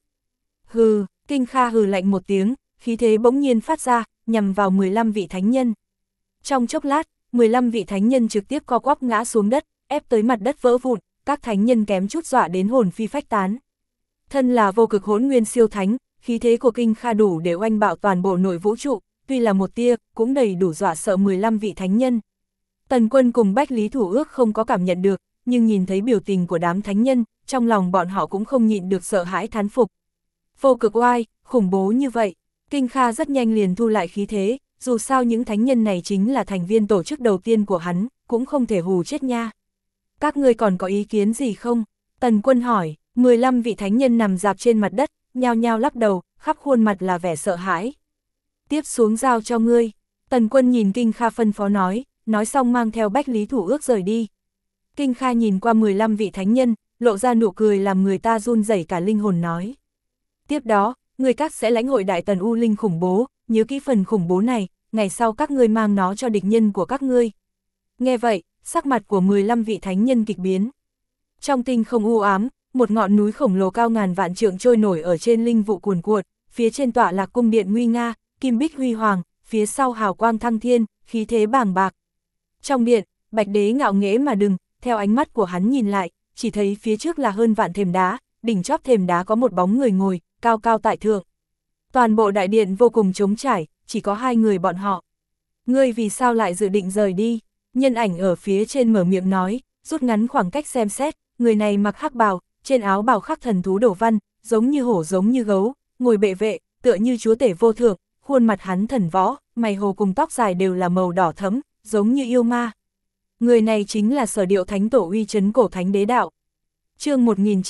Hừ, Kinh Kha hừ lạnh một tiếng, khí thế bỗng nhiên phát ra, nhằm vào 15 vị thánh nhân. Trong chốc lát, 15 vị thánh nhân trực tiếp co quắp ngã xuống đất, ép tới mặt đất vỡ vụn, các thánh nhân kém chút dọa đến hồn phi phách tán. Thân là vô cực hỗn nguyên siêu thánh, khí thế của Kinh Kha đủ để oanh bạo toàn bộ nội vũ trụ, tuy là một tia, cũng đầy đủ dọa sợ 15 vị thánh nhân. Tần Quân cùng Bách Lý Thủ Ước không có cảm nhận được, nhưng nhìn thấy biểu tình của đám thánh nhân, trong lòng bọn họ cũng không nhịn được sợ hãi thán phục. Vô cực oai, khủng bố như vậy, Kinh Kha rất nhanh liền thu lại khí thế, dù sao những thánh nhân này chính là thành viên tổ chức đầu tiên của hắn, cũng không thể hù chết nha. Các ngươi còn có ý kiến gì không? Tần Quân hỏi, 15 vị thánh nhân nằm dạp trên mặt đất, nhao nhao lắc đầu, khắp khuôn mặt là vẻ sợ hãi. Tiếp xuống giao cho ngươi. Tần Quân nhìn Kinh Kha phân phó nói xong mang theo Bách Lý Thủ Ước rời đi. Kinh Kha nhìn qua 15 vị thánh nhân, lộ ra nụ cười làm người ta run rẩy cả linh hồn nói. Tiếp đó, người các sẽ lãnh hội Đại Tần U Linh khủng bố, nhớ kỹ phần khủng bố này, ngày sau các ngươi mang nó cho địch nhân của các ngươi. Nghe vậy, sắc mặt của 15 vị thánh nhân kịch biến. Trong tinh không u ám, một ngọn núi khổng lồ cao ngàn vạn trượng trôi nổi ở trên linh vụ cuồn cuộn, phía trên tọa lạc cung điện nguy nga, kim bích huy hoàng, phía sau hào quang thăng thiên, khí thế bàng bạc. Trong điện, Bạch Đế ngạo nghễ mà đứng, theo ánh mắt của hắn nhìn lại, chỉ thấy phía trước là hơn vạn thềm đá, đỉnh chóp thềm đá có một bóng người ngồi, cao cao tại thượng. Toàn bộ đại điện vô cùng trống trải, chỉ có hai người bọn họ. Ngươi vì sao lại dự định rời đi? Nhân ảnh ở phía trên mở miệng nói, rút ngắn khoảng cách xem xét, người này mặc hắc bào, trên áo bào khắc thần thú đổ văn, giống như hổ giống như gấu, ngồi bệ vệ, tựa như chúa tể vô thượng, khuôn mặt hắn thần võ, mày hồ cùng tóc dài đều là màu đỏ thẫm, giống như yêu ma. Người này chính là Sở Điệu Thánh Tổ uy chấn cổ thánh đế đạo. Chương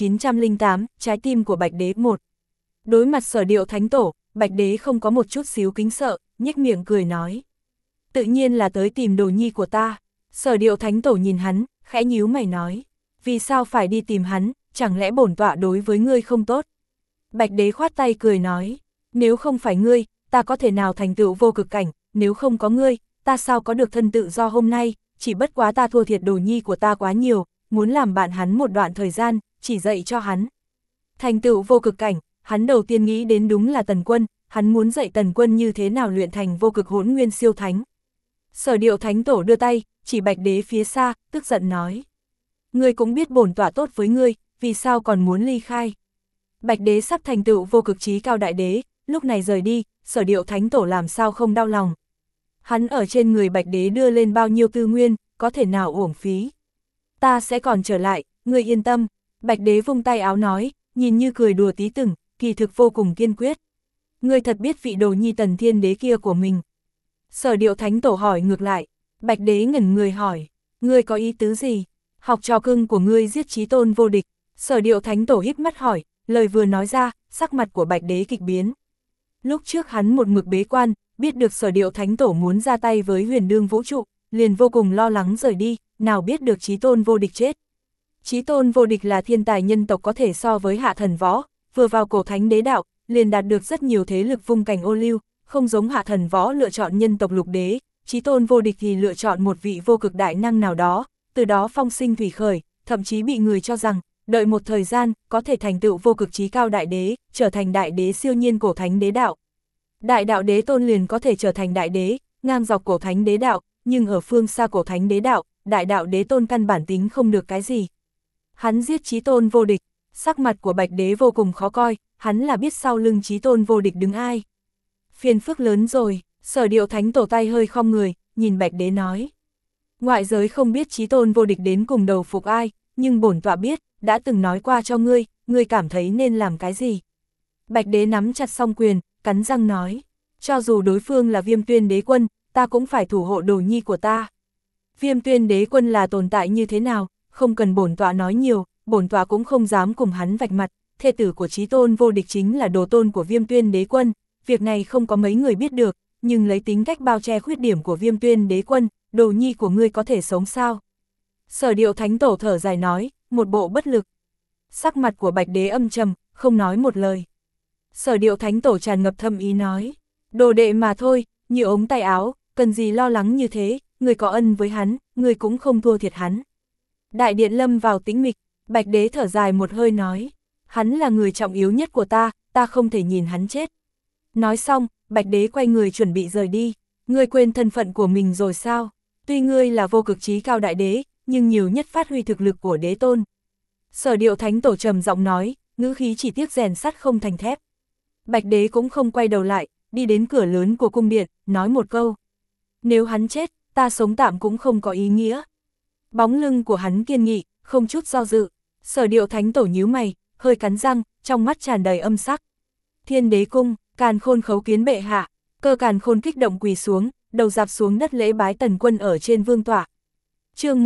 1908, trái tim của Bạch Đế 1. Đối mặt Sở Điệu Thánh Tổ, Bạch Đế không có một chút xíu kính sợ, nhếch miệng cười nói. Tự nhiên là tới tìm đồ nhi của ta. Sở Điệu Thánh Tổ nhìn hắn, khẽ nhíu mày nói. Vì sao phải đi tìm hắn, chẳng lẽ bổn tọa đối với ngươi không tốt? Bạch Đế khoát tay cười nói. Nếu không phải ngươi, ta có thể nào thành tựu vô cực cảnh, nếu không có ngươi, ta sao có được thân tự do hôm nay, chỉ bất quá ta thua thiệt đồ nhi của ta quá nhiều, muốn làm bạn hắn một đoạn thời gian, chỉ dạy cho hắn, Thành tựu vô cực cảnh, hắn đầu tiên nghĩ đến đúng là Tần Quân, hắn muốn dạy Tần Quân như thế nào luyện thành vô cực hỗn nguyên siêu thánh. Sở Điệu Thánh Tổ đưa tay, chỉ Bạch Đế phía xa, tức giận nói. Ngươi cũng biết bổn tọa tốt với ngươi, vì sao còn muốn ly khai? Bạch Đế sắp thành tựu vô cực chí cao đại đế, lúc này rời đi, Sở Điệu Thánh Tổ làm sao không đau lòng. Hắn ở trên người Bạch Đế đưa lên bao nhiêu tư nguyên, có thể nào uổng phí. Ta sẽ còn trở lại, ngươi yên tâm. Bạch Đế vung tay áo nói, nhìn như cười đùa tí từng, kỳ thực vô cùng kiên quyết. Ngươi thật biết vị đồ nhi Tần Thiên Đế kia của mình. Sở Điệu Thánh Tổ hỏi ngược lại, Bạch Đế ngẩn người hỏi, ngươi có ý tứ gì? Học trò cưng của ngươi giết Chí Tôn vô địch. Sở Điệu Thánh Tổ híp mắt hỏi, lời vừa nói ra, sắc mặt của Bạch Đế kịch biến. Lúc trước hắn một mực bế quan, biết được Sở Điệu Thánh Tổ muốn ra tay với Huyền Đương Vũ Trụ, liền vô cùng lo lắng rời đi, nào biết được Chí Tôn vô địch chết. Chí Tôn vô địch là thiên tài nhân tộc có thể so với hạ thần võ, vừa vào cổ thánh đế đạo, liền đạt được rất nhiều thế lực vung cảnh ô lưu, không giống hạ thần võ lựa chọn nhân tộc lục đế, Chí Tôn vô địch thì lựa chọn một vị vô cực đại năng nào đó, từ đó phong sinh thủy khởi, thậm chí bị người cho rằng, đợi một thời gian, có thể thành tựu vô cực chí cao đại đế, trở thành đại đế siêu nhiên cổ thánh đế đạo. Đại đạo đế tôn liền có thể trở thành đại đế, ngang dọc cổ thánh đế đạo, nhưng ở phương xa cổ thánh đế đạo, đại đạo đế tôn căn bản tính không được cái gì. Hắn giết Chí Tôn vô địch, sắc mặt của Bạch Đế vô cùng khó coi, hắn là biết sau lưng Chí Tôn vô địch đứng ai. Phiền phức lớn rồi, Sở Điệu Thánh Tổ tay hơi khom người, nhìn Bạch Đế nói. Ngoại giới không biết Chí Tôn vô địch đến cùng đầu phục ai, nhưng bổn tọa biết, đã từng nói qua cho ngươi, ngươi cảm thấy nên làm cái gì. Bạch Đế nắm chặt song quyền, cắn răng nói, cho dù đối phương là Viêm Tuyên Đế Quân, ta cũng phải thủ hộ đồ nhi của ta. Viêm Tuyên Đế Quân là tồn tại như thế nào, không cần bổn tọa nói nhiều, bổn tọa cũng không dám cùng hắn vạch mặt, thê tử của Chí Tôn vô địch chính là đồ tôn của Viêm Tuyên Đế Quân, việc này không có mấy người biết được, nhưng lấy tính cách bao che khuyết điểm của Viêm Tuyên Đế Quân, đồ nhi của ngươi có thể sống sao? Sở Điệu Thánh Tổ thở dài nói, một bộ bất lực. Sắc mặt của Bạch Đế âm trầm, không nói một lời. Sở Điệu Thánh Tổ tràn ngập thâm ý nói, đồ đệ mà thôi, như ống tay áo, cần gì lo lắng như thế, người có ân với hắn, người cũng không thua thiệt hắn. Đại điện lâm vào tĩnh mịch, Bạch Đế thở dài một hơi nói, hắn là người trọng yếu nhất của ta, ta không thể nhìn hắn chết. Nói xong, Bạch Đế quay người chuẩn bị rời đi, ngươi quên thân phận của mình rồi sao? Tuy ngươi là vô cực chí cao đại đế, nhưng nhiều nhất phát huy thực lực của đế tôn. Sở Điệu Thánh Tổ trầm giọng nói, ngữ khí chỉ tiếc rèn sắt không thành thép. Bạch Đế cũng không quay đầu lại, đi đến cửa lớn của cung điện, nói một câu. Nếu hắn chết, ta sống tạm cũng không có ý nghĩa. Bóng lưng của hắn kiên nghị, không chút do dự. Sở Điệu Thánh Tổ nhíu mày, hơi cắn răng, trong mắt tràn đầy âm sắc. Thiên Đế Cung, Càn Khôn khấu kiến bệ hạ. Cơ Càn Khôn kích động quỳ xuống, đầu dạp xuống đất lễ bái Tần Quân ở trên vương tọa. Chương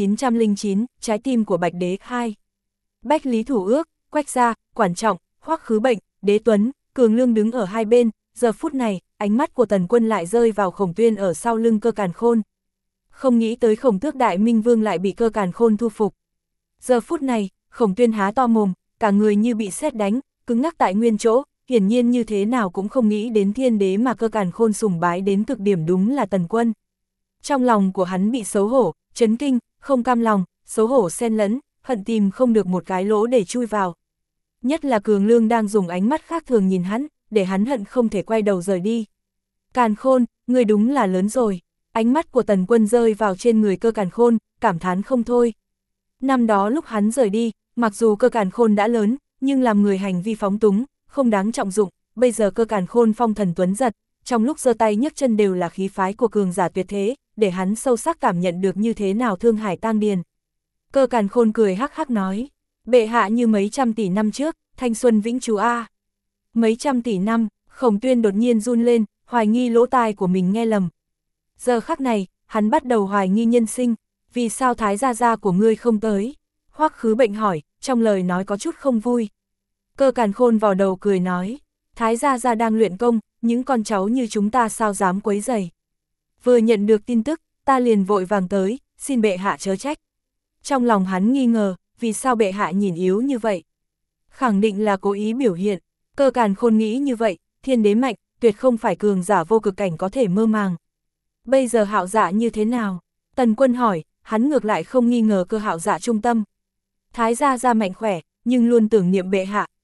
1909, trái tim của Bạch Đế 2. Bách Lý Thủ Ước, Quách Gia, Quản Trọng, Hoắc Khứ Bệnh, Đế Tuấn, Cường Lương đứng ở hai bên, giờ phút này, ánh mắt của Tần Quân lại rơi vào Khổng Tuyên ở sau lưng Cơ Càn Khôn. Không nghĩ tới Khổng Tước Đại Minh Vương lại bị Cơ Càn Khôn thu phục. Giờ phút này, Khổng Tuyên há to mồm, cả người như bị sét đánh, cứng ngắc tại nguyên chỗ, hiển nhiên như thế nào cũng không nghĩ đến thiên đế mà Cơ Càn Khôn sùng bái đến cực điểm đúng là Tần Quân. Trong lòng của hắn bị xấu hổ, chấn kinh, không cam lòng, xấu hổ xen lẫn, hận tìm không được một cái lỗ để chui vào. Nhất là Cường Lương đang dùng ánh mắt khác thường nhìn hắn, để hắn hận không thể quay đầu rời đi. Càn Khôn, người đúng là lớn rồi. Ánh mắt của Tần Quân rơi vào trên người Cơ Càn Khôn, cảm thán không thôi. Năm đó lúc hắn rời đi, mặc dù Cơ Càn Khôn đã lớn, nhưng làm người hành vi phóng túng, không đáng trọng dụng, bây giờ Cơ Càn Khôn phong thần tuấn giật, trong lúc giơ tay nhấc chân đều là khí phái của cường giả tuyệt thế, để hắn sâu sắc cảm nhận được như thế nào thương hải tang điền. Cơ Càn Khôn cười hắc hắc nói, bệ hạ như mấy trăm tỷ năm trước, thanh xuân vĩnh trú a. Mấy trăm tỷ năm, Khổng Tuyên đột nhiên run lên, hoài nghi lỗ tai của mình nghe lầm. Giờ khắc này, hắn bắt đầu hoài nghi nhân sinh, vì sao Thái gia gia của ngươi không tới? Hoắc Khứ Bệnh hỏi, trong lời nói có chút không vui. Cơ Càn Khôn vào đầu cười nói, Thái gia gia đang luyện công, những con cháu như chúng ta sao dám quấy rầy. Vừa nhận được tin tức, ta liền vội vàng tới, xin bệ hạ chớ trách. Trong lòng hắn nghi ngờ, vì sao bệ hạ nhìn yếu như vậy? Khẳng định là cố ý biểu hiện, Cơ Càn Khôn nghĩ như vậy, thiên đế mạnh, tuyệt không phải cường giả vô cực cảnh có thể mơ màng. Bây giờ Hạo Dạ như thế nào? Tần Quân hỏi, hắn ngược lại không nghi ngờ Cơ Hạo Dạ trung tâm. Thái gia gia mạnh khỏe, nhưng luôn tưởng niệm bệ hạ,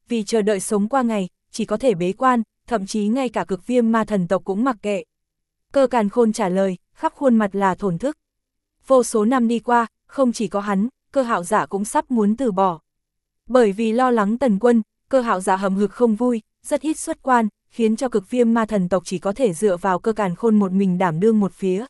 vì chờ đợi sống qua ngày, chỉ có thể bế quan, thậm chí ngay cả Cực Viêm ma thần tộc cũng mặc kệ. Cơ Càn Khôn trả lời, khắp khuôn mặt là thổn thức. Vô số năm đi qua, không chỉ có hắn, Cơ Hạo Giả cũng sắp muốn từ bỏ. Bởi vì lo lắng Tần Quân, Cơ Hạo Giả hậm hực không vui, rất ít xuất quan, khiến cho Cực Viêm ma thần tộc chỉ có thể dựa vào Cơ Càn Khôn một mình đảm đương một phía.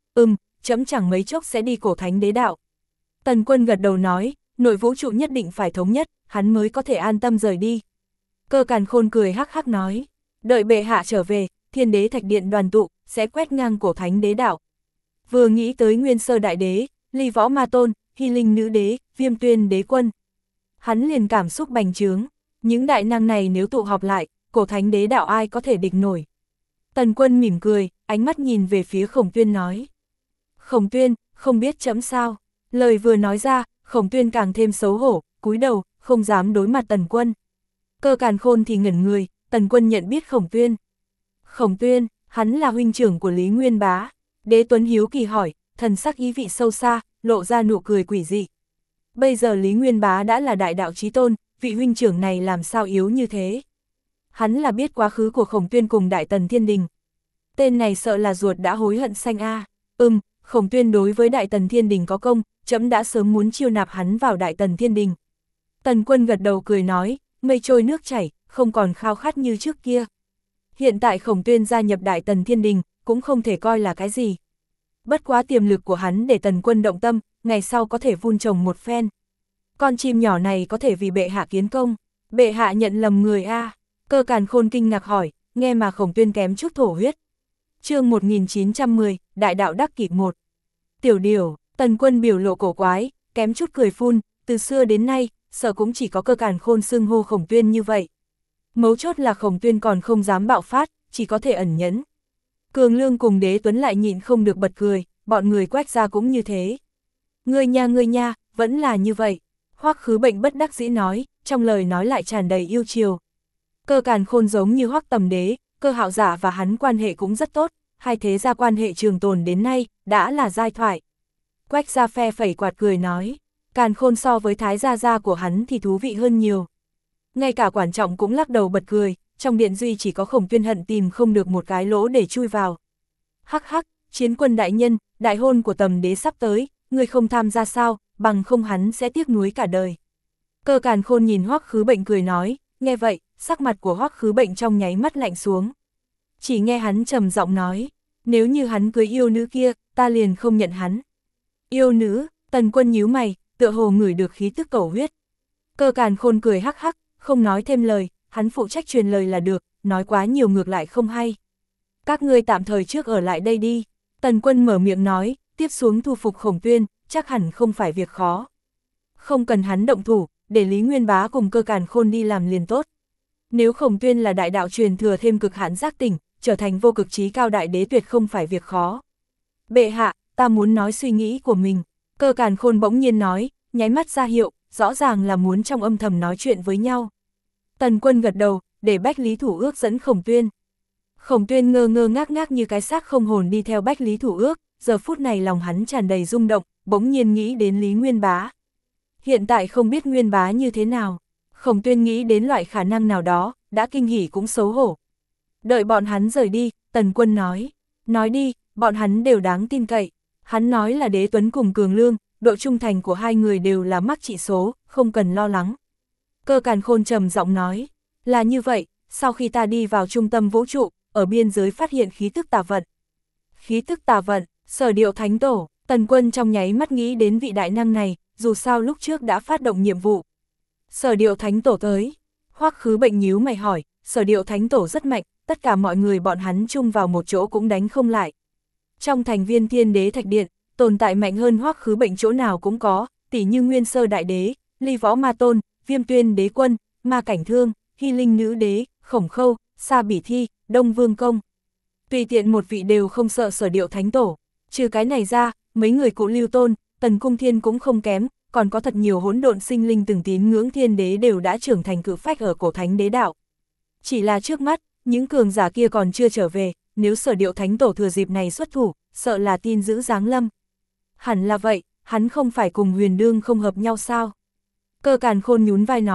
Chấm chẳng mấy chốc sẽ đi Cổ Thánh Đế đạo. Tần Quân gật đầu nói, nội vũ trụ nhất định phải thống nhất, hắn mới có thể an tâm rời đi. Cơ Càn Khôn cười hắc hắc nói, đợi bệ hạ trở về, Thiên Đế Thạch Điện đoàn tụ, sẽ quét ngang Cổ Thánh Đế đạo. Vừa nghĩ tới Nguyên Sơ Đại Đế, Ly Võ Ma Tôn, Hy Linh Nữ Đế, Viêm Tuyên Đế Quân, hắn liền cảm xúc bành trướng, những đại năng này nếu tụ họp lại, Cổ Thánh Đế đạo ai có thể địch nổi. Tần Quân mỉm cười, ánh mắt nhìn về phía Khổng Tuyên nói. Khổng Tuyên, không biết chấm sao. Lời vừa nói ra, Khổng Tuyên càng thêm xấu hổ, cúi đầu, không dám đối mặt Tần Quân. Cơ Càn Khôn thì ngẩn người, Tần Quân nhận biết Khổng Tuyên. Khổng Tuyên, hắn là huynh trưởng của Lý Nguyên Bá. Đế Tuấn hiếu kỳ hỏi, thần sắc ý vị sâu xa, lộ ra nụ cười quỷ dị. Bây giờ Lý Nguyên Bá đã là đại đạo chí tôn, vị huynh trưởng này làm sao yếu như thế? Hắn là biết quá khứ của Khổng Tuyên cùng Đại Tần Thiên Đình. Tên này sợ là ruột đã hối hận xanh a. Khổng Tuyên đối với Đại Tần Thiên Đình có công, trẫm đã sớm muốn chiêu nạp hắn vào Đại Tần Thiên Đình. Tần Quân gật đầu cười nói, mây trôi nước chảy, không còn khao khát như trước kia. Hiện tại Khổng Tuyên gia nhập Đại Tần Thiên Đình, cũng không thể coi là cái gì. Bất quá tiềm lực của hắn để Tần Quân động tâm, ngày sau có thể vun trồng một phen. Con chim nhỏ này có thể vì bệ hạ kiến công, bệ hạ nhận lầm người a. Cơ Càn Khôn kinh ngạc hỏi, nghe mà Khổng Tuyên kém chút thổ huyết. Chương 1910, Đại đạo đắc kỷ 1. Tiểu điều, Tần Quân biểu lộ cổ quái, kém chút cười phun, từ xưa đến nay, sợ cũng chỉ có Cơ Càn Khôn xưng hô Khổng Tuyên như vậy. Mấu chốt là Khổng Tuyên còn không dám bạo phát, chỉ có thể ẩn nhẫn. Cường Lương cùng Đế Tuấn lại nhịn không được bật cười, bọn người Quách gia cũng như thế. Ngươi nha, vẫn là như vậy. Hoắc Khứ Bệnh bất đắc dĩ nói, trong lời nói lại tràn đầy yêu chiều. Cơ Càn Khôn giống như Hoắc Tầm Đế, Cơ Hạo Giả và hắn quan hệ cũng rất tốt, hai thế gia quan hệ trường tồn đến nay, đã là giai thoại. Quách gia phe phẩy quạt cười nói, Càn Khôn so với thái gia của hắn thì thú vị hơn nhiều. Ngay cả Quản Trọng cũng lắc đầu bật cười, trong điện duy chỉ có Khổng Tuyên hận tìm không được một cái lỗ để chui vào. Hắc hắc, Chiến Quân đại nhân, đại hôn của Tầm Đế sắp tới, ngươi không tham gia sao, bằng không hắn sẽ tiếc nuối cả đời. Cơ Càn Khôn nhìn Hoắc Khứ Bệnh cười nói, nghe vậy, sắc mặt của Hoắc Khứ Bệnh trong nháy mắt lạnh xuống. Chỉ nghe hắn trầm giọng nói, nếu như hắn cưới yêu nữ kia, ta liền không nhận hắn. Yêu nữ, Tần Quân nhíu mày, tựa hồ ngửi được khí tức cầu huyết. Cơ Càn Khôn cười hắc hắc, không nói thêm lời, hắn phụ trách truyền lời là được, nói quá nhiều ngược lại không hay. Các ngươi tạm thời trước ở lại đây đi. Tần Quân mở miệng nói, tiếp xuống thu phục Khổng Tuyên, chắc hẳn không phải việc khó. Không cần hắn động thủ, để Lý Nguyên Bá cùng Cơ Càn Khôn đi làm liền tốt. Nếu Khổng Tuyên là đại đạo truyền thừa thêm cực hạn giác tỉnh, trở thành vô cực trí cao đại đế tuyệt không phải việc khó. Bệ hạ, ta muốn nói suy nghĩ của mình. Cơ Càn Khôn bỗng nhiên nói, nháy mắt ra hiệu, rõ ràng là muốn trong âm thầm nói chuyện với nhau. Tần Quân gật đầu, để Bách Lý Thủ Ước dẫn Khổng Tuyên. Khổng Tuyên ngơ ngơ ngác ngác như cái xác không hồn đi theo Bách Lý Thủ Ước, giờ phút này lòng hắn tràn đầy rung động, bỗng nhiên nghĩ đến Lý Nguyên Bá. Hiện tại không biết Nguyên Bá như thế nào. Khổng Tuyên nghĩ đến loại khả năng nào đó, đã kinh hỉ cũng xấu hổ. Đợi bọn hắn rời đi, Tần Quân nói đi, bọn hắn đều đáng tin cậy. Hắn nói là Đế Tuấn cùng Cường Lương, độ trung thành của hai người đều là mắc trị số, không cần lo lắng. Cơ Càn Khôn trầm giọng nói, là như vậy, sau khi ta đi vào trung tâm vũ trụ, ở biên giới phát hiện khí tức tà vận. Khí tức tà vận, Sở Điệu Thánh Tổ, Tần Quân trong nháy mắt nghĩ đến vị đại năng này, dù sao lúc trước đã phát động nhiệm vụ. Sở Điệu Thánh Tổ tới. Hoắc Khứ Bệnh nhíu mày hỏi, Sở Điệu Thánh Tổ rất mạnh, tất cả mọi người bọn hắn chung vào một chỗ cũng đánh không lại. Trong thành viên Thiên Đế Thạch Điện, tồn tại mạnh hơn Hoắc Khứ Bệnh chỗ nào cũng có, tỉ như Nguyên Sơ Đại Đế, Ly Võ Ma Tôn, Viêm Tuyên Đế Quân, Ma Cảnh Thương, Hy Linh Nữ Đế, Khổng Khâu, Sa Bỉ Thi, Đông Vương Công. Tùy tiện một vị đều không sợ Sở Điệu Thánh Tổ. Trừ cái này ra, mấy người cụ Lưu Tôn, Tần Cung Thiên cũng không kém, còn có thật nhiều hỗn độn sinh linh từng tín ngưỡng Thiên Đế đều đã trưởng thành cự phách ở Cổ Thánh Đế đạo. Chỉ là trước mắt, những cường giả kia còn chưa trở về, nếu Sở Điệu Thánh Tổ thừa dịp này xuất thủ, sợ là tin dữ giáng lâm. Hẳn là vậy, hắn không phải cùng Huyền Đương không hợp nhau sao? Cơ Càn Khôn nhún vai nói,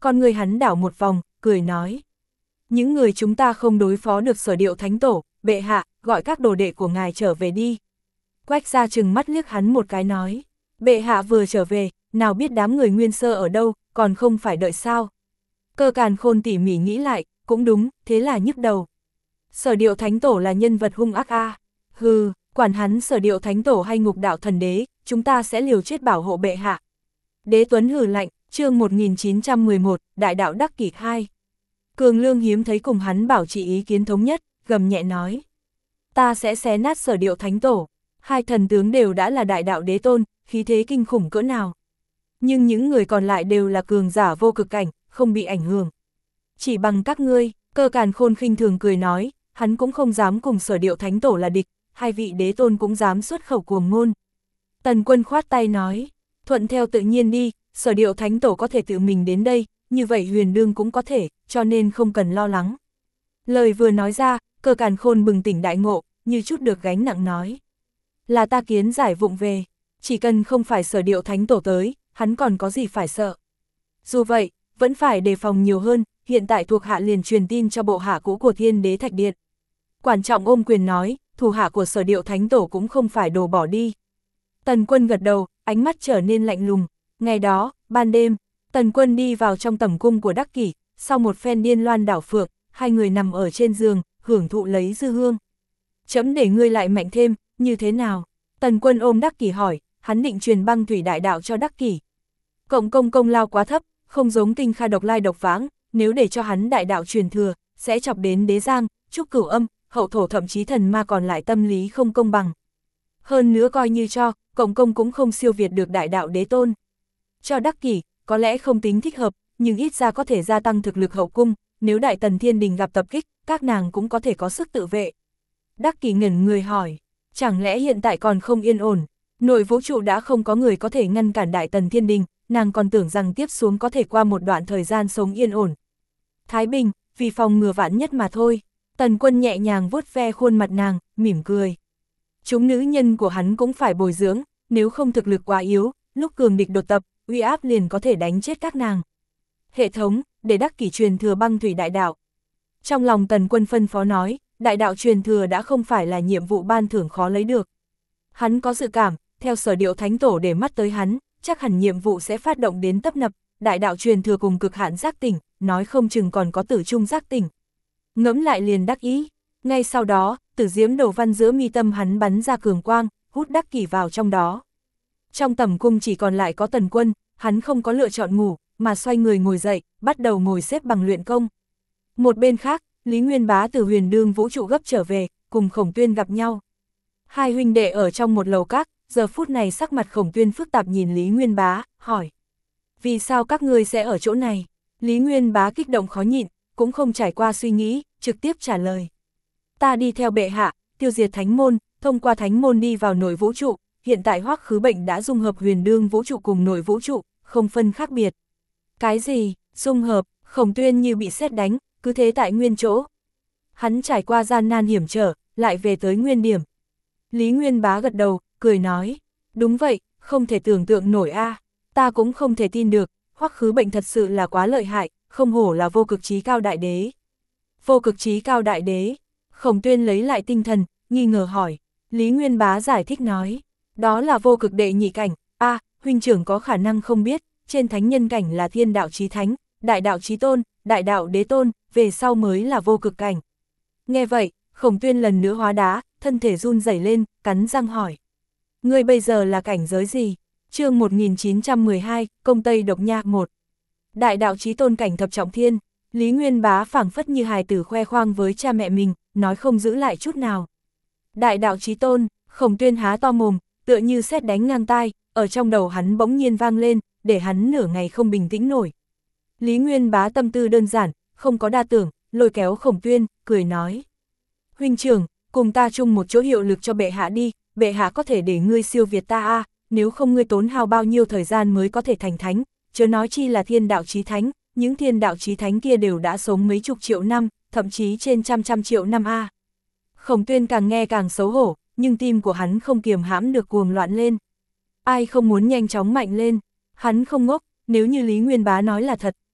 Con người hắn đảo một vòng, cười nói. Những người chúng ta không đối phó được Sở Điệu Thánh Tổ, bệ hạ, gọi các đồ đệ của ngài trở về đi. Quách Gia trừng mắt liếc hắn một cái nói. Bệ hạ vừa trở về, nào biết đám người Nguyên Sơ ở đâu, còn không phải đợi sao. Cơ Càn Khôn tỉ mỉ nghĩ lại, cũng đúng, thế là nhức đầu. Sở Điệu Thánh Tổ là nhân vật hung ác a. Hừ, quản hắn Sở Điệu Thánh Tổ hay Ngục Đạo Thần Đế, chúng ta sẽ liều chết bảo hộ bệ hạ. Đế Tuấn hừ lạnh, chương 1911, Đại đạo Đắc Kỷ 2. Cường Lương hiếm thấy cùng hắn bảo trì ý kiến thống nhất, gầm nhẹ nói. Ta sẽ xé nát Sở Điệu Thánh Tổ. Hai thần tướng đều đã là đại đạo đế tôn, khí thế kinh khủng cỡ nào. Nhưng những người còn lại đều là cường giả vô cực cảnh, không bị ảnh hưởng. Chỉ bằng các ngươi, Cơ Càn Khôn khinh thường cười nói, hắn cũng không dám cùng Sở Điệu Thánh Tổ là địch, hai vị đế tôn cũng dám xuất khẩu cuồng ngôn. Tần Quân khoát tay nói, thuận theo tự nhiên đi, Sở Điệu Thánh Tổ có thể tự mình đến đây, như vậy Huyền Đương cũng có thể, cho nên không cần lo lắng. Lời vừa nói ra, Cơ Càn Khôn bừng tỉnh đại ngộ, như chút được gánh nặng nói. Là ta kiến giải vụng về, chỉ cần không phải Sở Điệu Thánh Tổ tới, hắn còn có gì phải sợ. Dù vậy, vẫn phải đề phòng nhiều hơn, hiện tại thuộc hạ liền truyền tin cho bộ hạ cũ của Thiên Đế Thạch Điện. Quản trọng ôm quyền nói, thủ hạ của Sở Điệu Thánh Tổ cũng không phải đồ bỏ đi. Tần Quân gật đầu, ánh mắt trở nên lạnh lùng. Ngày đó, ban đêm, Tần Quân đi vào trong tẩm cung của Đắc Kỷ, sau một phen điên loan đảo phượng, hai người nằm ở trên giường, hưởng thụ lấy dư hương. Chấm để ngươi lại mạnh thêm, như thế nào? Tần Quân ôm Đắc Kỷ hỏi, hắn định truyền băng thủy đại đạo cho Đắc Kỷ. Cộng công công lao quá thấp, không giống Kinh Kha độc lai độc vãng, nếu để cho hắn đại đạo truyền thừa, sẽ chọc đến Đế Giang, Trúc Cửu Âm, Hậu Thổ thậm chí thần ma còn lại tâm lý không công bằng. Hơn nữa coi như cho, cộng công cũng không siêu việt được đại đạo đế tôn. Cho Đắc Kỷ, có lẽ không tính thích hợp, nhưng ít ra có thể gia tăng thực lực hậu cung, nếu Đại Tần Thiên Đình gặp tập kích, các nàng cũng có thể có sức tự vệ. Đắc Kỷ ngẩn người hỏi, chẳng lẽ hiện tại còn không yên ổn, nội vũ trụ đã không có người có thể ngăn cản Đại Tần Thiên Đình, nàng còn tưởng rằng tiếp xuống có thể qua một đoạn thời gian sống yên ổn. Thái Bình, vì phòng ngừa vạn nhất mà thôi. Tần Quân nhẹ nhàng vuốt ve khuôn mặt nàng, mỉm cười. Chúng nữ nhân của hắn cũng phải bồi dưỡng, nếu không thực lực quá yếu, lúc cường địch đột tập, uy áp liền có thể đánh chết các nàng. Hệ thống, để Đắc Kỷ truyền thừa băng thủy đại đạo. Trong lòng Tần Quân phân phó nói, đại đạo truyền thừa đã không phải là nhiệm vụ ban thưởng khó lấy được. Hắn có dự cảm, theo Sở Điệu Thánh Tổ để mắt tới hắn, chắc hẳn nhiệm vụ sẽ phát động đến tấp nập, đại đạo truyền thừa cùng cực hạn giác tỉnh, nói không chừng còn có tử trung giác tỉnh. Ngẫm lại liền đắc ý, ngay sau đó, tử diễm đồ văn giữa mi tâm hắn bắn ra cường quang, hút Đắc Kỷ vào trong đó. Trong tẩm cung chỉ còn lại có Tần Quân, hắn không có lựa chọn ngủ, mà xoay người ngồi dậy, bắt đầu ngồi xếp bằng luyện công. Một bên khác, Lý Nguyên Bá từ Huyền Đương vũ trụ gấp trở về, cùng Khổng Tuyên gặp nhau. Hai huynh đệ ở trong một lầu các, giờ phút này sắc mặt Khổng Tuyên phức tạp nhìn Lý Nguyên Bá, hỏi. Vì sao các ngươi sẽ ở chỗ này? Lý Nguyên Bá kích động khó nhịn, cũng không trải qua suy nghĩ, trực tiếp trả lời. Ta đi theo bệ hạ, tiêu diệt thánh môn, thông qua thánh môn đi vào nội vũ trụ, hiện tại Hoắc Khứ Bệnh đã dung hợp Huyền Đương vũ trụ cùng nội vũ trụ, không phân khác biệt. Cái gì, dung hợp? Khổng Tuyên như bị sét đánh, cứ thế tại nguyên chỗ. Hắn trải qua gian nan hiểm trở, lại về tới nguyên điểm. Lý Nguyên Bá gật đầu, cười nói, đúng vậy, không thể tưởng tượng nổi a, ta cũng không thể tin được, Hoắc Khứ Bệnh thật sự là quá lợi hại, không hổ là vô cực chí cao đại đế. Vô cực chí cao đại đế? Khổng Tuyên lấy lại tinh thần, nghi ngờ hỏi. Lý Nguyên Bá giải thích nói, đó là vô cực đệ nhị cảnh, huynh trưởng có khả năng không biết, trên thánh nhân cảnh là thiên đạo chí thánh, đại đạo chí tôn, đại đạo đế tôn, về sau mới là vô cực cảnh. Nghe vậy, Khổng Tuyên lần nữa hóa đá, thân thể run rẩy lên, cắn răng hỏi. Ngươi bây giờ là cảnh giới gì? Chương 1912, Công Tây Độc Nha 1. Đại đạo chí tôn cảnh thập trọng thiên, Lý Nguyên Bá phảng phất như hài tử khoe khoang với cha mẹ mình, nói không giữ lại chút nào. Đại đạo chí tôn, Khổng Tuyên há to mồm, tựa như sét đánh ngang tai, ở trong đầu hắn bỗng nhiên vang lên, để hắn nửa ngày không bình tĩnh nổi. Lý Nguyên Bá tâm tư đơn giản, không có đa tưởng, lôi kéo Khổng Tuyên, cười nói. Huynh trưởng, cùng ta chung một chỗ hiệu lực cho bệ hạ đi, bệ hạ có thể để ngươi siêu việt ta nếu không ngươi tốn hao bao nhiêu thời gian mới có thể thành thánh, chớ nói chi là thiên đạo chí thánh, những thiên đạo chí thánh kia đều đã sống mấy chục triệu năm, thậm chí trên trăm triệu năm Khổng Tuyên càng nghe càng xấu hổ, nhưng tim của hắn không kiềm hãm được cuồng loạn lên. Ai không muốn nhanh chóng mạnh lên, hắn không ngốc, nếu như Lý Nguyên Bá nói là thật,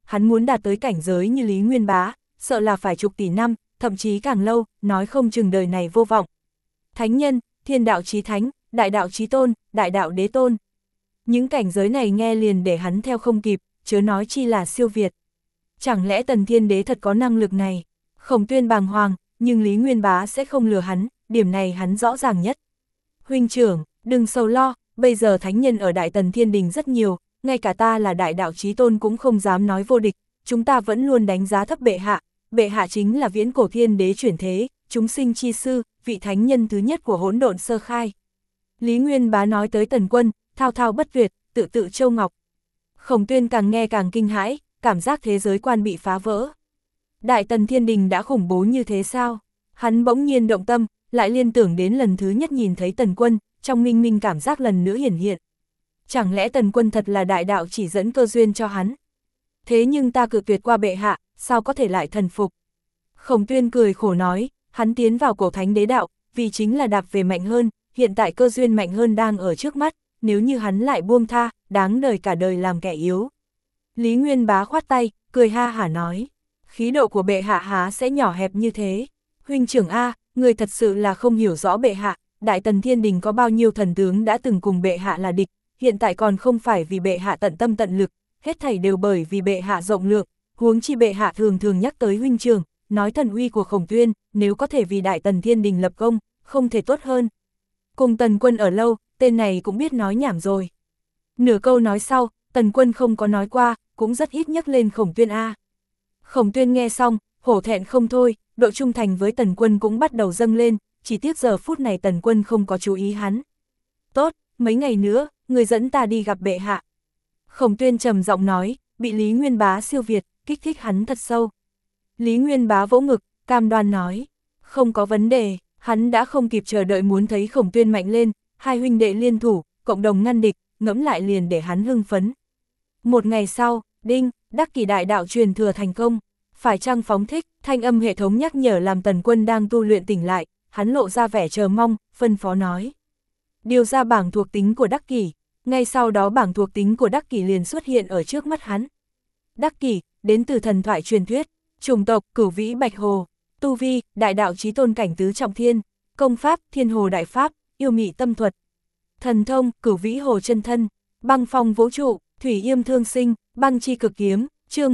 hắn muốn đạt tới cảnh giới như Lý Nguyên Bá, sợ là phải chục tỷ năm, thậm chí càng lâu, nói không chừng đời này vô vọng. Thánh nhân, thiên đạo chí thánh, đại đạo chí tôn, đại đạo đế tôn. Những cảnh giới này nghe liền để hắn theo không kịp, chớ nói chi là siêu việt. Chẳng lẽ Tần Thiên Đế thật có năng lực này? Khổng Tuyên bàng hoàng, nhưng Lý Nguyên Bá sẽ không lừa hắn, điểm này hắn rõ ràng nhất. Huynh trưởng, đừng sầu lo, bây giờ thánh nhân ở Đại Tần Thiên Đình rất nhiều, ngay cả ta là đại đạo chí tôn cũng không dám nói vô địch, chúng ta vẫn luôn đánh giá thấp bệ hạ chính là viễn cổ thiên đế chuyển thế, chúng sinh chi sư, vị thánh nhân thứ nhất của hỗn độn sơ khai. Lý Nguyên Bá nói tới Tần Quân, thao thao bất tuyệt, tự tự châu ngọc. Khổng Tuyên càng nghe càng kinh hãi, cảm giác thế giới quan bị phá vỡ. Đại Tần Thiên Đình đã khủng bố như thế sao? Hắn bỗng nhiên động tâm, lại liên tưởng đến lần thứ nhất nhìn thấy Tần Quân, trong minh minh cảm giác lần nữa hiển hiện. Chẳng lẽ Tần Quân thật là đại đạo chỉ dẫn cơ duyên cho hắn? Thế nhưng ta cự tuyệt qua bệ hạ, sao có thể lại thần phục? Khổng Tuyên cười khổ nói, hắn tiến vào cổ thánh đế đạo, vì chính là đạp về mạnh hơn, hiện tại cơ duyên mạnh hơn đang ở trước mắt, nếu như hắn lại buông tha, đáng đời cả đời làm kẻ yếu. Lý Nguyên Bá khoát tay, cười ha hả nói, khí độ của bệ hạ há sẽ nhỏ hẹp như thế? Huynh trưởng A, người thật sự là không hiểu rõ bệ hạ, Đại Tần Thiên Đình có bao nhiêu thần tướng đã từng cùng bệ hạ là địch, hiện tại còn không phải vì bệ hạ tận tâm tận lực, hết thảy đều bởi vì bệ hạ rộng lượng, huống chi bệ hạ thường thường nhắc tới huynh trưởng, nói thần uy của Khổng Tuyên, nếu có thể vì Đại Tần Thiên Đình lập công, không thể tốt hơn. Cùng Tần Quân ở lâu, tên này cũng biết nói nhảm rồi. Nửa câu nói sau, Tần Quân không có nói qua, cũng rất ít nhắc lên Khổng Tuyên A. Khổng Tuyên nghe xong, hổ thẹn không thôi, độ trung thành với Tần Quân cũng bắt đầu dâng lên, chỉ tiếc giờ phút này Tần Quân không có chú ý hắn. Tốt, mấy ngày nữa, người dẫn ta đi gặp bệ hạ. Khổng Tuyên trầm giọng nói, bị Lý Nguyên Bá siêu việt, kích thích hắn thật sâu. Lý Nguyên Bá vỗ ngực, cam đoan nói, không có vấn đề, hắn đã không kịp chờ đợi muốn thấy Khổng Tuyên mạnh lên, hai huynh đệ liên thủ, cộng đồng ngăn địch, ngẫm lại liền để hắn hưng phấn. Một ngày sau, đinh, Đắc Kỷ đại đạo truyền thừa thành công, phải chăng phóng thích, thanh âm hệ thống nhắc nhở làm Tần Quân đang tu luyện tỉnh lại, hắn lộ ra vẻ chờ mong, phân phó nói. Điều ra bảng thuộc tính của Đắc Kỷ, ngay sau đó bảng thuộc tính của Đắc Kỷ liền xuất hiện ở trước mắt hắn. Đắc Kỷ, đến từ thần thoại truyền thuyết, chủng tộc, Cửu Vĩ Bạch Hồ, tu vi, đại đạo chí tôn cảnh tứ trọng thiên, công pháp, Thiên Hồ Đại Pháp, yêu mị tâm thuật, thần thông, Cửu Vĩ Hồ chân thân, băng phong vũ trụ, thủy yêm thương sinh, băng chi cực kiếm, chương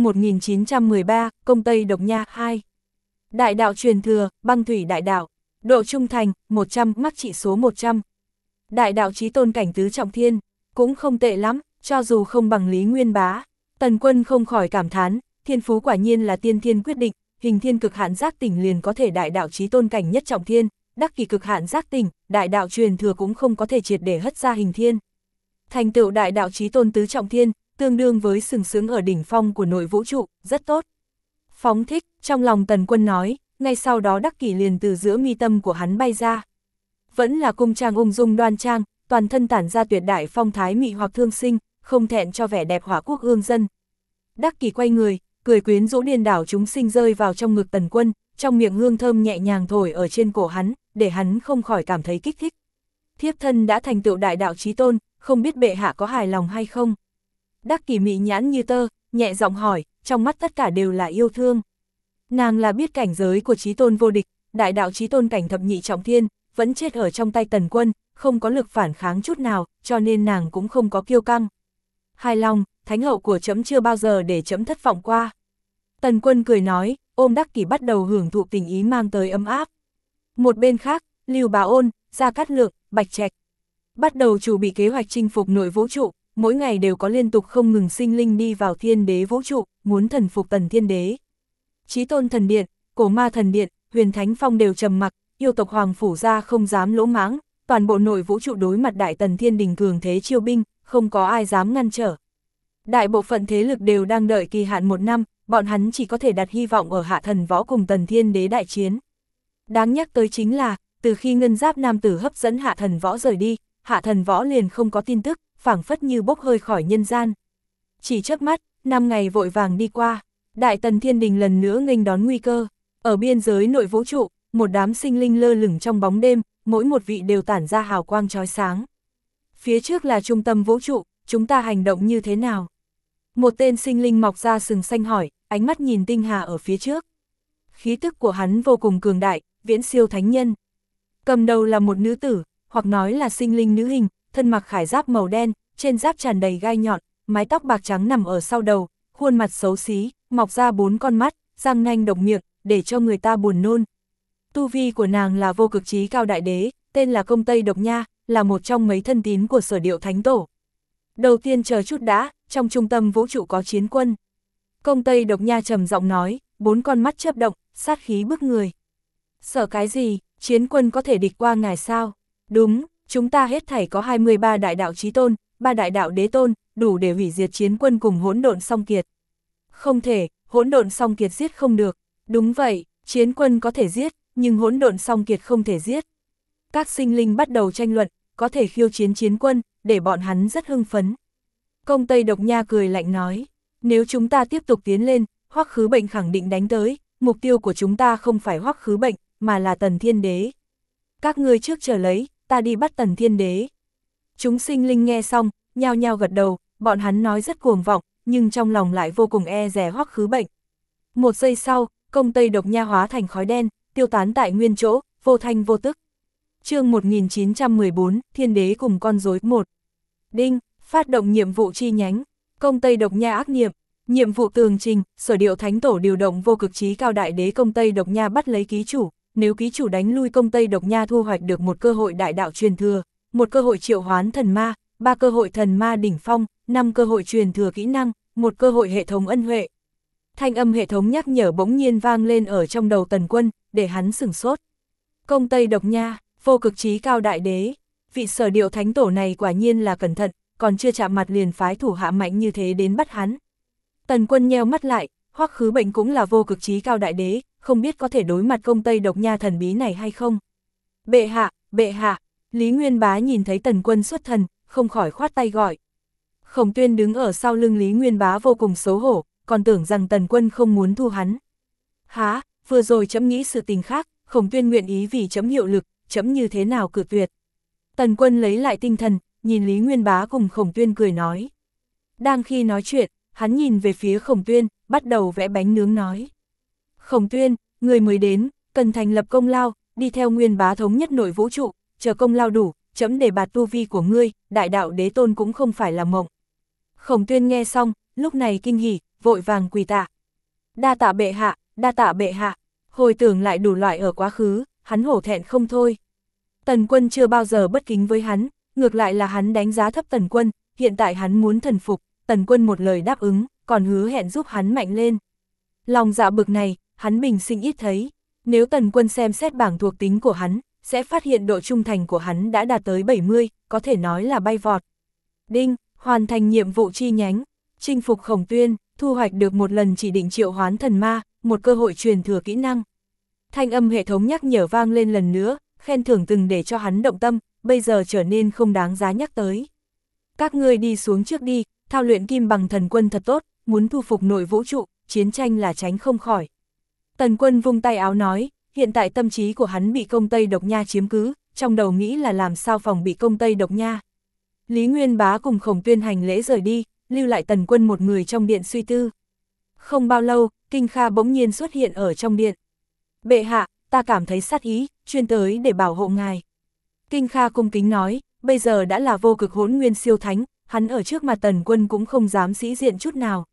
1913, công Tây Độc Nha 2. Đại đạo truyền thừa, băng thủy đại đạo, độ trung thành, 100, mắc trị số 100. Đại đạo chí tôn cảnh tứ trọng thiên, cũng không tệ lắm, cho dù không bằng Lý Nguyên Bá. Tần Quân không khỏi cảm thán, thiên phú quả nhiên là tiên thiên quyết định, hình thiên cực hạn giác tỉnh liền có thể đại đạo chí tôn cảnh nhất trọng thiên, Đắc Kỷ cực hạn giác tỉnh, đại đạo truyền thừa cũng không có thể triệt để hất ra hình thiên. Thành tựu đại đạo chí tôn tứ trọng thiên, tương đương với sừng sướng ở đỉnh phong của nội vũ trụ, rất tốt. Phóng thích, trong lòng Tần Quân nói, ngay sau đó Đắc Kỷ liền từ giữa mi tâm của hắn bay ra. Vẫn là cung trang ung dung đoan trang, toàn thân tản ra tuyệt đại phong thái mị hoặc thương sinh, không thẹn cho vẻ đẹp hỏa quốc ương dân. Đắc Kỷ quay người, cười quyến rũ điên đảo chúng sinh rơi vào trong ngực Tần Quân, trong miệng hương thơm nhẹ nhàng thổi ở trên cổ hắn, để hắn không khỏi cảm thấy kích thích. Thiếp thân đã thành tựu đại đạo chí tôn, không biết bệ hạ có hài lòng hay không? Đắc Kỷ mị nhãn như tơ, nhẹ giọng hỏi, trong mắt tất cả đều là yêu thương. Nàng là biết cảnh giới của chí tôn vô địch, đại đạo chí tôn cảnh thập nhị trọng thiên, vẫn chết ở trong tay Tần Quân, không có lực phản kháng chút nào, cho nên nàng cũng không có kiêu căng. Hài lòng, thánh hậu của trẫm chưa bao giờ để trẫm thất vọng qua. Tần Quân cười nói, ôm Đắc Kỷ bắt đầu hưởng thụ tình ý mang tới ấm áp. Một bên khác, Lưu Bá Ôn, Gia Cát Lượng, Bạch Trạch bắt đầu chuẩn bị kế hoạch chinh phục nội vũ trụ, mỗi ngày đều có liên tục không ngừng sinh linh đi vào thiên đế vũ trụ, muốn thần phục Tần Thiên Đế. Chí Tôn Thần Điện, Cổ Ma Thần Điện, Huyền Thánh Phong đều trầm mặc, yêu tộc Hoàng Phủ Gia không dám lỗ mãng, toàn bộ nội vũ trụ đối mặt Đại Tần Thiên Đình cường thế chiêu binh, không có ai dám ngăn trở. Đại bộ phận thế lực đều đang đợi kỳ hạn 1 năm, bọn hắn chỉ có thể đặt hy vọng ở Hạ Thần Võ cùng Tần Thiên Đế đại chiến. Đáng nhắc tới chính là, từ khi Ngân Giáp Nam Tử hấp dẫn Hạ Thần Võ rời đi, Hạ Thần Võ liền không có tin tức, phảng phất như bốc hơi khỏi nhân gian. Chỉ chớp mắt, 5 ngày vội vàng đi qua, Đại Tần Thiên Đình lần nữa nghênh đón nguy cơ. Ở biên giới nội vũ trụ, một đám sinh linh lơ lửng trong bóng đêm, mỗi một vị đều tản ra hào quang chói sáng. Phía trước là trung tâm vũ trụ, chúng ta hành động như thế nào? Một tên sinh linh mọc ra sừng xanh hỏi, ánh mắt nhìn tinh hà ở phía trước. Khí tức của hắn vô cùng cường đại, viễn siêu thánh nhân. Cầm đầu là một nữ tử, hoặc nói là sinh linh nữ hình, thân mặc khải giáp màu đen, trên giáp tràn đầy gai nhọn, mái tóc bạc trắng nằm ở sau đầu, khuôn mặt xấu xí, mọc ra 4 con mắt, răng nanh độc miệng, để cho người ta buồn nôn. Tu vi của nàng là vô cực chí cao đại đế, tên là Công Tây Độc Nha, là một trong mấy thân tín của Sở Điệu Thánh Tổ. Đầu tiên chờ chút đã, trong trung tâm vũ trụ có chiến quân. Công Tây Độc Nha trầm giọng nói, 4 con mắt chớp động, sát khí bức người. Sợ cái gì, chiến quân có thể địch qua ngài sao? Đúng, chúng ta hết thảy có 23 đại đạo chí tôn, 3 đại đạo đế tôn, đủ để hủy diệt chiến quân cùng hỗn độn song kiệt. Không thể, hỗn độn song kiệt giết không được. Đúng vậy, chiến quân có thể giết, nhưng hỗn độn song kiệt không thể giết. Các sinh linh bắt đầu tranh luận, có thể khiêu chiến chiến quân, để bọn hắn rất hưng phấn. Công Tây Độc Nha cười lạnh nói, nếu chúng ta tiếp tục tiến lên, Hoắc Khứ Bệnh khẳng định đánh tới, mục tiêu của chúng ta không phải Hoắc Khứ Bệnh, mà là Tần Thiên Đế. Các ngươi trước chờ lấy, ta đi bắt Tần Thiên Đế. Chúng sinh linh nghe xong, nhao nhao gật đầu, bọn hắn nói rất cuồng vọng, nhưng trong lòng lại vô cùng e dè Hoắc Khứ Bệnh. Một giây sau, Công Tây Độc Nha hóa thành khói đen, tiêu tán tại nguyên chỗ, vô thanh vô tức. Chương 1914, Thiên Đế cùng con rối 1. Đinh, phát động nhiệm vụ chi nhánh, Công Tây Độc Nha ác nghiệm, nhiệm vụ tường trình, Sở Điệu Thánh Tổ điều động vô cực chí cao đại đế Công Tây Độc Nha bắt lấy ký chủ, nếu ký chủ đánh lui Công Tây Độc Nha thu hoạch được một cơ hội đại đạo truyền thừa, một cơ hội triệu hoán thần ma, 3 cơ hội thần ma đỉnh phong, 5 cơ hội truyền thừa kỹ năng, một cơ hội hệ thống ân huệ. Thanh âm hệ thống nhắc nhở bỗng nhiên vang lên ở trong đầu Tần Quân, để hắn sửng sốt. Công Tây Độc Nha, vô cực chí cao đại đế, vị Sở Điệu Thánh Tổ này quả nhiên là cẩn thận, còn chưa chạm mặt liền phái thủ hạ mạnh như thế đến bắt hắn. Tần Quân nheo mắt lại, Hoắc Khứ Bệnh cũng là vô cực chí cao đại đế, không biết có thể đối mặt Công Tây Độc Nha thần bí này hay không. Bệ hạ, Lý Nguyên Bá nhìn thấy Tần Quân xuất thần, không khỏi khoát tay gọi. Khổng Tuyên đứng ở sau lưng Lý Nguyên Bá vô cùng xấu hổ, còn tưởng rằng Tần Quân không muốn thu hắn. Hả, vừa rồi chấm nghĩ sự tình khác, Khổng Tuyên nguyện ý vì chấm hiệu lực, chấm như thế nào cự tuyệt. Tần Quân lấy lại tinh thần, nhìn Lý Nguyên Bá cùng Khổng Tuyên cười nói. Đang khi nói chuyện, hắn nhìn về phía Khổng Tuyên, bắt đầu vẽ bánh nướng nói. Khổng Tuyên, người mới đến, cần thành lập công lao, đi theo Nguyên Bá thống nhất nội vũ trụ, chờ công lao đủ, chấm đề bạt tu vi của ngươi, đại đạo đế tôn cũng không phải là mộng. Khổng Tuyên nghe xong, lúc này kinh hỉ, vội vàng quỳ tạ. Đa tạ bệ hạ, đa tạ bệ hạ, hồi tưởng lại đủ loại ở quá khứ, hắn hổ thẹn không thôi. Tần Quân chưa bao giờ bất kính với hắn, ngược lại là hắn đánh giá thấp Tần Quân, hiện tại hắn muốn thần phục, Tần Quân một lời đáp ứng, còn hứa hẹn giúp hắn mạnh lên. Lòng dạ bực này, hắn bình sinh ít thấy, nếu Tần Quân xem xét bảng thuộc tính của hắn, sẽ phát hiện độ trung thành của hắn đã đạt tới 70, có thể nói là bay vọt. Đinh, hoàn thành nhiệm vụ chi nhánh, chinh phục Khổng Tuyên, thu hoạch được một lần chỉ định triệu hoán thần ma, một cơ hội truyền thừa kỹ năng. Thanh âm hệ thống nhắc nhở vang lên lần nữa, khen thưởng từng để cho hắn động tâm, bây giờ trở nên không đáng giá nhắc tới. Các ngươi đi xuống trước đi, thao luyện kim bằng thần quân thật tốt, muốn thu phục nội vũ trụ, chiến tranh là tránh không khỏi. Tần Quân vung tay áo nói, hiện tại tâm trí của hắn bị Công Tây Độc Nha chiếm cứ, trong đầu nghĩ là làm sao phòng bị Công Tây Độc Nha. Lý Nguyên Bá cùng Khổng Tuyên hành lễ rời đi, lưu lại Tần Quân một người trong điện suy tư. Không bao lâu, Kinh Kha bỗng nhiên xuất hiện ở trong điện. Bệ hạ, ta cảm thấy sát ý, chuyên tới để bảo hộ ngài. Kinh Kha cung kính nói, bây giờ đã là vô cực hỗn nguyên siêu thánh, hắn ở trước mặt Tần Quân cũng không dám sĩ diện chút nào.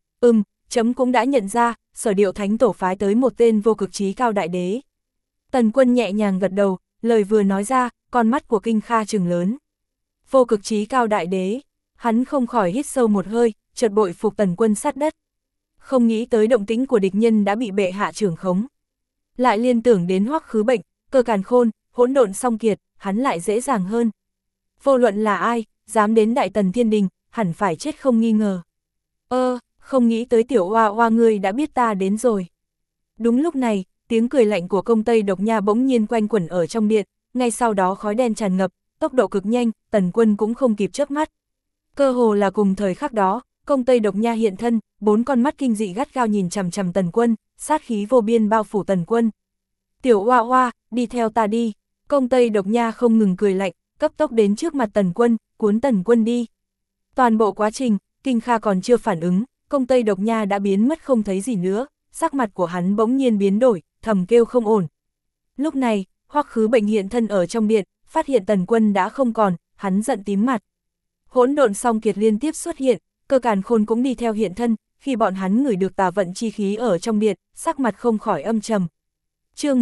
Chấm cũng đã nhận ra, Sở Điệu Thánh Tổ phái tới một tên vô cực chí cao đại đế. Tần Quân nhẹ nhàng gật đầu, lời vừa nói ra, con mắt của Kinh Kha trừng lớn. Vô cực chí cao đại đế, hắn không khỏi hít sâu một hơi, chợt bội phục Tần Quân sát đất. Không nghĩ tới động tĩnh của địch nhân đã bị bệ hạ trưởng khống. Lại liên tưởng đến Hoắc Khứ Bệnh, Cơ Càn Khôn, hỗn độn song kiệt, hắn lại dễ dàng hơn. Vô luận là ai, dám đến Đại Tần Thiên Đình, hẳn phải chết không nghi ngờ. Không nghĩ tới tiểu oa oa ngươi đã biết ta đến rồi. Đúng lúc này, tiếng cười lạnh của Công Tây Độc Nha bỗng nhiên quanh quẩn ở trong điện, ngay sau đó khói đen tràn ngập, tốc độ cực nhanh, Tần Quân cũng không kịp chớp mắt. Cơ hồ là cùng thời khắc đó, Công Tây Độc Nha hiện thân, 4 con mắt kinh dị gắt gao nhìn chằm chằm Tần Quân, sát khí vô biên bao phủ Tần Quân. Tiểu oa oa, đi theo ta đi. Công Tây Độc Nha không ngừng cười lạnh, cấp tốc đến trước mặt Tần Quân, cuốn Tần Quân đi. Toàn bộ quá trình, Kinh Kha còn chưa phản ứng, công Tây Độc Nha đã biến mất không thấy gì nữa, sắc mặt của hắn bỗng nhiên biến đổi, thầm kêu không ổn. Lúc này, Hoắc Khứ Bệnh hiện thân ở trong điện, phát hiện Tần Quân đã không còn, hắn giận tím mặt. Hỗn độn song kiệt liên tiếp xuất hiện, Cơ Càn Khôn cũng đi theo hiện thân, khi bọn hắn ngửi được tà vận chi khí ở trong điện, sắc mặt không khỏi âm trầm. Chương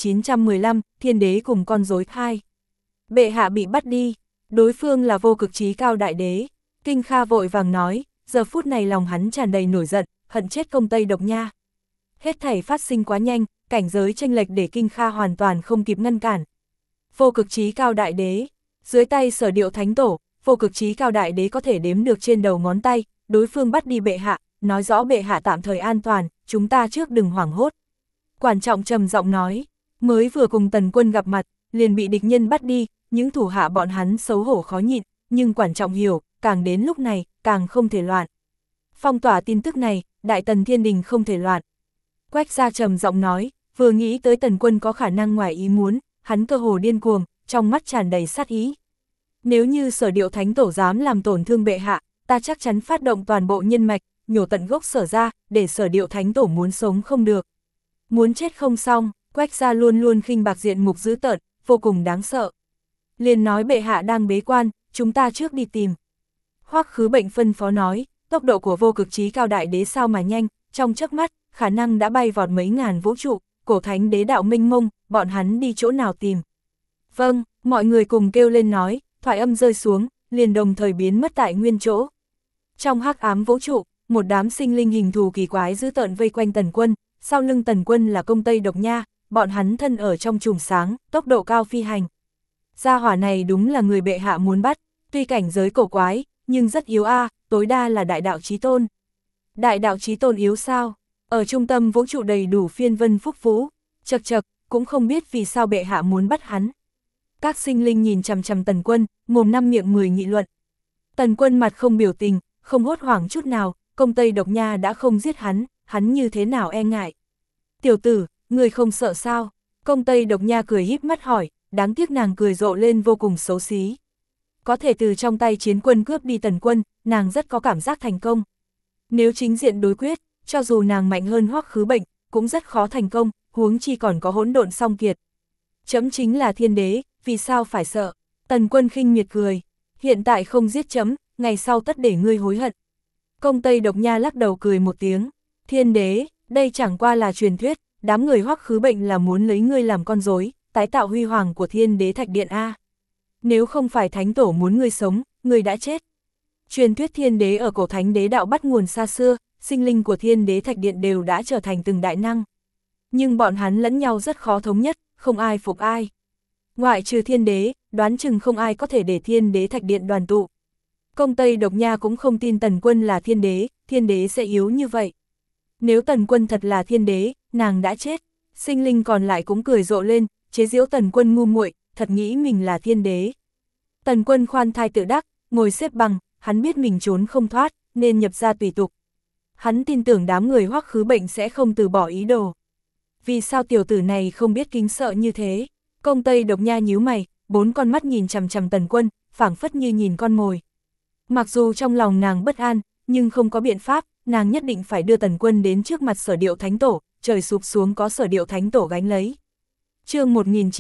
1915, Thiên Đế cùng con rối 2. Bệ hạ bị bắt đi, đối phương là Vô Cực Chí Cao Đại Đế. Kinh Kha vội vàng nói, giờ phút này lòng hắn tràn đầy nổi giận, hận chết công Tây Độc Nha. Hết thảy phát sinh quá nhanh, cảnh giới chênh lệch để Kinh Kha hoàn toàn không kịp ngăn cản. Vô Cực Chí Cao Đại Đế, dưới tay Sở Điệu Thánh Tổ, Vô Cực Chí Cao Đại Đế có thể đếm được trên đầu ngón tay, đối phương bắt đi bệ hạ, nói rõ bệ hạ tạm thời an toàn, chúng ta trước đừng hoảng hốt. Quản Trọng trầm giọng nói, mới vừa cùng Tần Quân gặp mặt, liền bị địch nhân bắt đi, những thủ hạ bọn hắn xấu hổ khó nhịn, nhưng Quản Trọng hiểu, càng đến lúc này, càng không thể loạn. Phong tỏa tin tức này, Đại Tần Thiên Đình không thể loạn. Quách Gia trầm giọng nói, vừa nghĩ tới Tần Quân có khả năng ngoài ý muốn, hắn cơ hồ điên cuồng, trong mắt tràn đầy sát ý. Nếu như Sở Điệu Thánh Tổ dám làm tổn thương bệ hạ, ta chắc chắn phát động toàn bộ nhân mạch, nhổ tận gốc Sở ra, để Sở Điệu Thánh Tổ muốn sống không được. Muốn chết không xong, Quách Gia luôn luôn khinh bạc diện mục dữ tợn, vô cùng đáng sợ. Liền nói bệ hạ đang bế quan, chúng ta trước đi tìm. Hoắc Khứ Bệnh phân phó nói, tốc độ của Vô Cực Chí Cao Đại Đế sao mà nhanh, trong chớp mắt, khả năng đã bay vọt mấy ngàn vũ trụ, cổ thánh đế đạo mênh mông, bọn hắn đi chỗ nào tìm. Vâng, mọi người cùng kêu lên nói, thoại âm rơi xuống, liền đồng thời biến mất tại nguyên chỗ. Trong hắc ám vũ trụ, một đám sinh linh hình thù kỳ quái dữ tợn vây quanh Tần Quân, sau lưng Tần Quân là công Tây Độc Nha, bọn hắn thân ở trong chùm sáng, tốc độ cao phi hành. Gia hỏa này đúng là người bệ hạ muốn bắt, tuy cảnh giới cổ quái, nhưng rất yếu tối đa là đại đạo chí tôn. Đại đạo chí tôn yếu sao? Ở trung tâm vũ trụ đầy đủ phiên vân phúc vũ, chật chật, cũng không biết vì sao bệ hạ muốn bắt hắn. Các sinh linh nhìn chằm chằm Tần Quân, mồm năm miệng mười nghị luận. Tần Quân mặt không biểu tình, không hốt hoảng chút nào, công Tây Độc Nha đã không giết hắn như thế nào e ngại. Tiểu tử, người không sợ sao? Công Tây Độc Nha cười híp mắt hỏi, đáng tiếc nàng cười rộ lên vô cùng xấu xí. Có thể từ trong tay chiến quân cướp đi Tần Quân, nàng rất có cảm giác thành công. Nếu chính diện đối quyết, cho dù nàng mạnh hơn Hoắc Khứ Bệnh, cũng rất khó thành công, huống chi còn có hỗn độn song kiệt. Chấm chính là thiên đế, vì sao phải sợ? Tần Quân khinh miệt cười, hiện tại không giết chấm, ngày sau tất để ngươi hối hận. Công Tây Độc Nha lắc đầu cười một tiếng, thiên đế, đây chẳng qua là truyền thuyết, đám người Hoắc Khứ Bệnh là muốn lấy ngươi làm con rối, tái tạo huy hoàng của Thiên Đế Thạch Điện a. Nếu không phải Thánh Tổ muốn ngươi sống, ngươi đã chết. Truyền thuyết Thiên Đế ở cổ Thánh Đế đạo bắt nguồn xa xưa, sinh linh của Thiên Đế Thạch Điện đều đã trở thành từng đại năng. Nhưng bọn hắn lẫn nhau rất khó thống nhất, không ai phục ai. Ngoại trừ Thiên Đế, đoán chừng không ai có thể để Thiên Đế Thạch Điện đoàn tụ. Công Tây Độc Nha cũng không tin Tần Quân là Thiên Đế sẽ yếu như vậy. Nếu Tần Quân thật là Thiên Đế, nàng đã chết. Sinh linh còn lại cũng cười rộ lên, chế giễu Tần Quân ngu muội, thật nghĩ mình là Thiên Đế. Tần Quân khoan thai tự đắc, ngồi xếp bằng, hắn biết mình trốn không thoát, nên nhập ra tùy tục. Hắn tin tưởng đám người Hoắc Khứ Bệnh sẽ không từ bỏ ý đồ. Vì sao tiểu tử này không biết kính sợ như thế? Công Tây Độc Nha nhíu mày, bốn con mắt nhìn chằm chằm Tần Quân, phảng phất như nhìn con mồi. Mặc dù trong lòng nàng bất an, nhưng không có biện pháp, nàng nhất định phải đưa Tần Quân đến trước mặt Sở Điệu Thánh Tổ, trời sụp xuống có Sở Điệu Thánh Tổ gánh lấy. Chương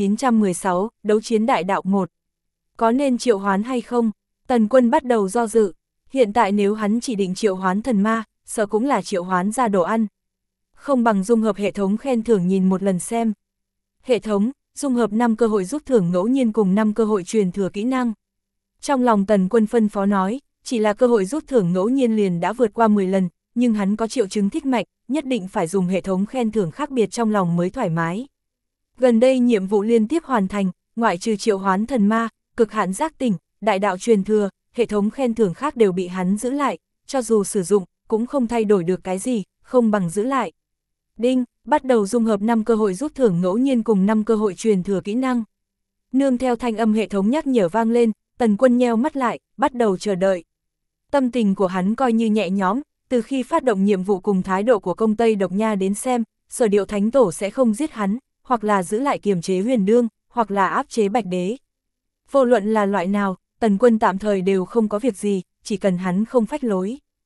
1916, Đấu chiến đại đạo 1. Có nên triệu hoán hay không? Tần Quân bắt đầu do dự. Hiện tại nếu hắn chỉ định triệu hoán thần ma, sợ cũng là triệu hoán ra đồ ăn. Không bằng dung hợp hệ thống khen thưởng nhìn một lần xem. Hệ thống, dung hợp 5 cơ hội rút thưởng ngẫu nhiên cùng 5 cơ hội truyền thừa kỹ năng. Trong lòng Tần Quân phân phó nói, chỉ là cơ hội rút thưởng ngẫu nhiên liền đã vượt qua 10 lần, nhưng hắn có triệu chứng thích mạch, nhất định phải dùng hệ thống khen thưởng khác biệt trong lòng mới thoải mái. Gần đây nhiệm vụ liên tiếp hoàn thành, ngoại trừ triệu hoán thần ma, cực hạn giác tỉnh, đại đạo truyền thừa, hệ thống khen thưởng khác đều bị hắn giữ lại, cho dù sử dụng, cũng không thay đổi được cái gì, không bằng giữ lại. Đinh, bắt đầu dung hợp 5 cơ hội rút thưởng ngẫu nhiên cùng 5 cơ hội truyền thừa kỹ năng. Nương theo thanh âm hệ thống nhắc nhở vang lên, Tần Quân nheo mắt lại, bắt đầu chờ đợi. Tâm tình của hắn coi như nhẹ nhõm, từ khi phát động nhiệm vụ cùng thái độ của công Tây Độc Nha đến xem, Sở Điệu Thánh Tổ sẽ không giết hắn, hoặc là giữ lại kiềm chế Huyền Đương, hoặc là áp chế Bạch Đế. Vô luận là loại nào, Tần Quân tạm thời đều không có việc gì, chỉ cần hắn không phách lối.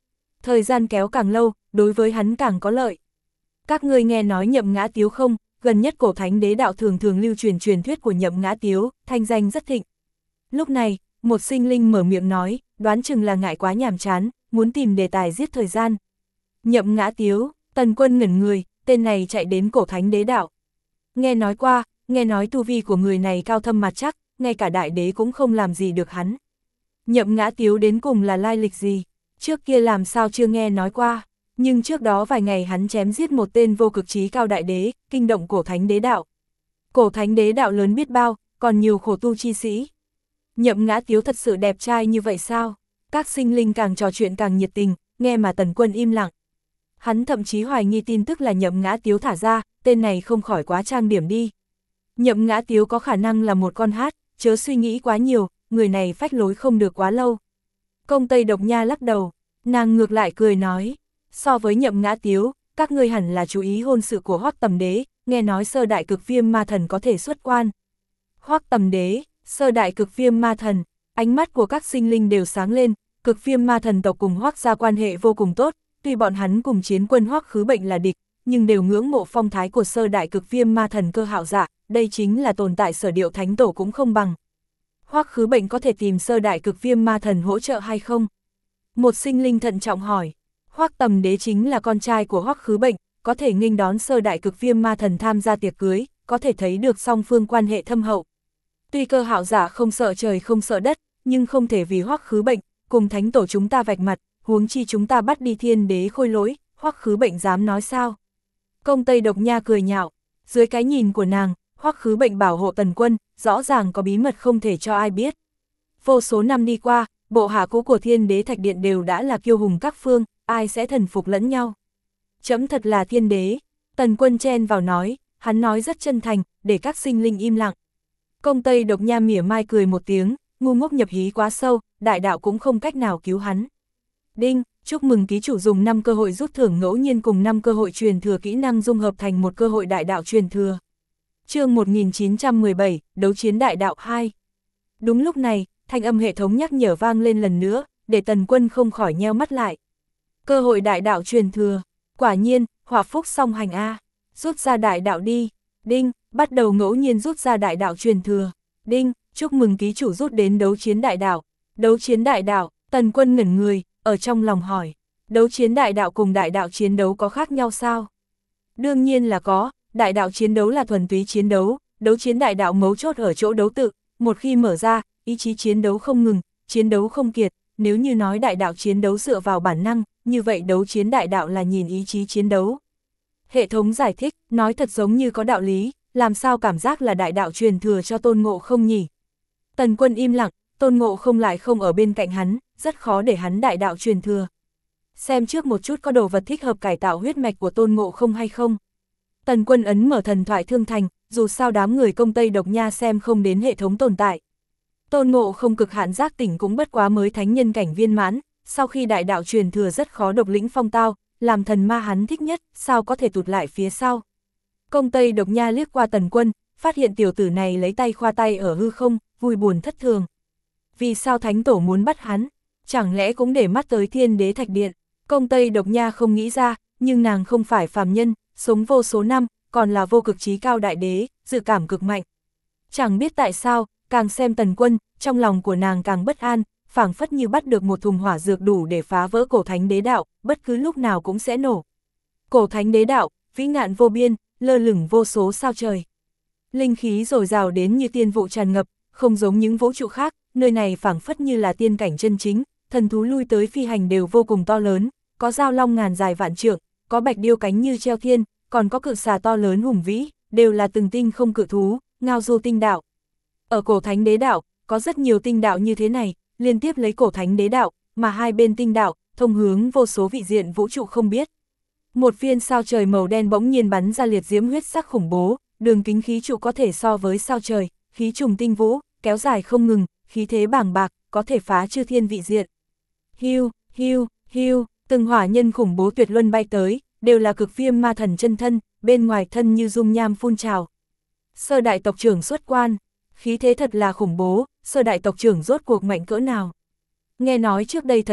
Thời gian kéo càng lâu, đối với hắn càng có lợi. Các ngươi nghe nói Nhậm Ngã Tiếu không, gần nhất cổ thánh đế đạo thường thường lưu truyền truyền thuyết của Nhậm Ngã Tiếu, thanh danh rất thịnh. Lúc này, một sinh linh mở miệng nói, đoán chừng là ngại quá nhàm chán, muốn tìm đề tài giết thời gian. Nhậm Ngã Tiếu, Tần Quân ngẩn người, tên này chạy đến cổ thánh đế đạo. Nghe nói qua, nghe nói tu vi của người này cao thâm mặt chắc, ngay cả đại đế cũng không làm gì được hắn. Nhậm Ngã Tiếu đến cùng là lai lịch gì? Trước kia làm sao chưa nghe nói qua, nhưng trước đó vài ngày hắn chém giết một tên vô cực trí cao đại đế, kinh động cổ thánh đế đạo. Cổ thánh đế đạo lớn biết bao, còn nhiều khổ tu chi sĩ. Nhậm Ngã Tiếu thật sự đẹp trai như vậy sao? Các sinh linh càng trò chuyện càng nhiệt tình, nghe mà Tần Quân im lặng. Hắn thậm chí hoài nghi tin tức là Nhậm Ngã Tiếu thả ra, tên này không khỏi quá trang điểm đi. Nhậm Ngã Tiếu có khả năng là một con hát, chớ suy nghĩ quá nhiều, người này phách lối không được quá lâu. Công Tây Độc Nha lắc đầu, nàng ngược lại cười nói, so với Nhậm Ngã Tiếu, các ngươi hẳn là chú ý hôn sự của Hoắc Tầm Đế, nghe nói sơ đại cực viêm ma thần có thể xuất quan. Hoắc Tầm Đế, sơ đại cực viêm ma thần, ánh mắt của các sinh linh đều sáng lên, cực viêm ma thần tộc cùng Hoắc gia quan hệ vô cùng tốt, tuy bọn hắn cùng chiến quân Hoắc Khứ Bệnh là địch, nhưng đều ngưỡng mộ phong thái của sơ đại cực viêm ma thần Cơ Hạo Dạ, đây chính là tồn tại sở điệu thánh tổ cũng không bằng. Hoắc Khứ Bệnh có thể tìm sơ đại cực viêm ma thần hỗ trợ hay không? Một sinh linh thận trọng hỏi. Hoắc Tầm Đế chính là con trai của Hoắc Khứ Bệnh, có thể nghênh đón sơ đại cực viêm ma thần tham gia tiệc cưới, có thể thấy được song phương quan hệ thâm hậu. Tuy Cơ Hạo Dạ không sợ trời không sợ đất, nhưng không thể vì Hoắc Khứ Bệnh, cùng thánh tổ chúng ta vạch mặt, huống chi chúng ta bắt đi Thiên Đế Khôi Lỗi, Hoắc Khứ Bệnh dám nói sao? Công Tây Độc Nha cười nhạo, dưới cái nhìn của nàng, Hoắc Khứ Bệnh bảo hộ Tần Quân, rõ ràng có bí mật không thể cho ai biết. Vô số năm đi qua, bộ hạ cũ của Thiên Đế Thạch Điện đều đã là kiêu hùng các phương, ai sẽ thần phục lẫn nhau. Chấm thật là thiên đế, Tần Quân chen vào nói, hắn nói rất chân thành, để các sinh linh im lặng. Công Tây Độc Nha mỉa mai cười một tiếng, ngu ngốc nhập hí quá sâu, đại đạo cũng không cách nào cứu hắn. Đinh, chúc mừng ký chủ dùng 5 cơ hội rút thưởng ngẫu nhiên cùng 5 cơ hội truyền thừa kỹ năng dung hợp thành một cơ hội đại đạo truyền thừa. Chương 1917, Đấu chiến đại đạo 2. Đúng lúc này, thanh âm hệ thống nhắc nhở vang lên lần nữa, để Tần Quân không khỏi nheo mắt lại. Cơ hội đại đạo truyền thừa, quả nhiên, họa phúc song hành A, rút ra đại đạo đi. Đinh, bắt đầu ngẫu nhiên rút ra đại đạo truyền thừa. Đinh, chúc mừng ký chủ rút đến đấu chiến đại đạo. Đấu chiến đại đạo, Tần Quân ngẩn người, ở trong lòng hỏi, đấu chiến đại đạo cùng đại đạo chiến đấu có khác nhau sao? Đương nhiên là có, đại đạo chiến đấu là thuần túy chiến đấu, đấu chiến đại đạo mấu chốt ở chỗ đấu tự, một khi mở ra, ý chí chiến đấu không ngừng, chiến đấu không kiệt, nếu như nói đại đạo chiến đấu dựa vào bản năng, như vậy đấu chiến đại đạo là nhìn ý chí chiến đấu. Hệ thống giải thích, nói thật giống như có đạo lý, làm sao cảm giác là đại đạo truyền thừa cho Tôn Ngộ Không nhỉ? Tần Quân im lặng, Tôn Ngộ Không lại không ở bên cạnh hắn, rất khó để hắn đại đạo truyền thừa. Xem trước một chút có đồ vật thích hợp cải tạo huyết mạch của Tôn Ngộ Không hay không. Tần Quân ấn mở thần thoại thương thành, dù sao đám người Công Tây Độc Nha xem không đến hệ thống tồn tại. Tôn Ngộ Không cực hạn giác tỉnh cũng bất quá mới thánh nhân cảnh viên mãn, sau khi đại đạo truyền thừa rất khó độc lĩnh phong tao, làm thần ma hắn thích nhất, sao có thể tụt lại phía sau. Công Tây Độc Nha liếc qua Tần Quân, phát hiện tiểu tử này lấy tay khoa tay ở hư không, vui buồn thất thường. Vì sao thánh tổ muốn bắt hắn? Chẳng lẽ cũng để mắt tới Thiên Đế Thạch Điện? Công Tây Độc Nha không nghĩ ra, nhưng nàng không phải phàm nhân, sống vô số năm, còn là vô cực trí cao đại đế, dự cảm cực mạnh. Chẳng biết tại sao, càng xem Tần Quân, trong lòng của nàng càng bất an, phảng phất như bắt được một thùng hỏa dược đủ để phá vỡ cổ thánh đế đạo, bất cứ lúc nào cũng sẽ nổ. Cổ thánh đế đạo, vĩ ngạn vô biên, lơ lửng vô số sao trời. Linh khí dồi dào đến như tiên vụ tràn ngập, không giống những vũ trụ khác, nơi này phảng phất như là tiên cảnh chân chính, thần thú lui tới phi hành đều vô cùng to lớn, có dao long ngàn dài vạn trượng, có bạch điêu cánh như treo thiên, còn có cự xà to lớn hùng vĩ, đều là từng tinh không cự thú, ngao du tinh đạo. Ở cổ thánh đế đạo, có rất nhiều tinh đạo như thế này, liên tiếp lấy cổ thánh đế đạo, mà hai bên tinh đạo, thông hướng vô số vị diện vũ trụ không biết. Một viên sao trời màu đen bỗng nhiên bắn ra liệt diễm huyết sắc khủng bố, đường kính khí trụ có thể so với sao trời, khí trùng tinh vũ, kéo dài không ngừng, khí thế bàng bạc, có thể phá chư thiên vị diện. Hiu, hiu, hiu, từng hỏa nhân khủng bố tuyệt luân bay tới, đều là cực viêm ma thần chân thân, bên ngoài thân như dung nham phun trào. Sơ đại tộc trưởng xuất quan, khí thế thật là khủng bố, sơ đại tộc trưởng rốt cuộc mạnh cỡ nào. Nghe nói trước đây thật lâu,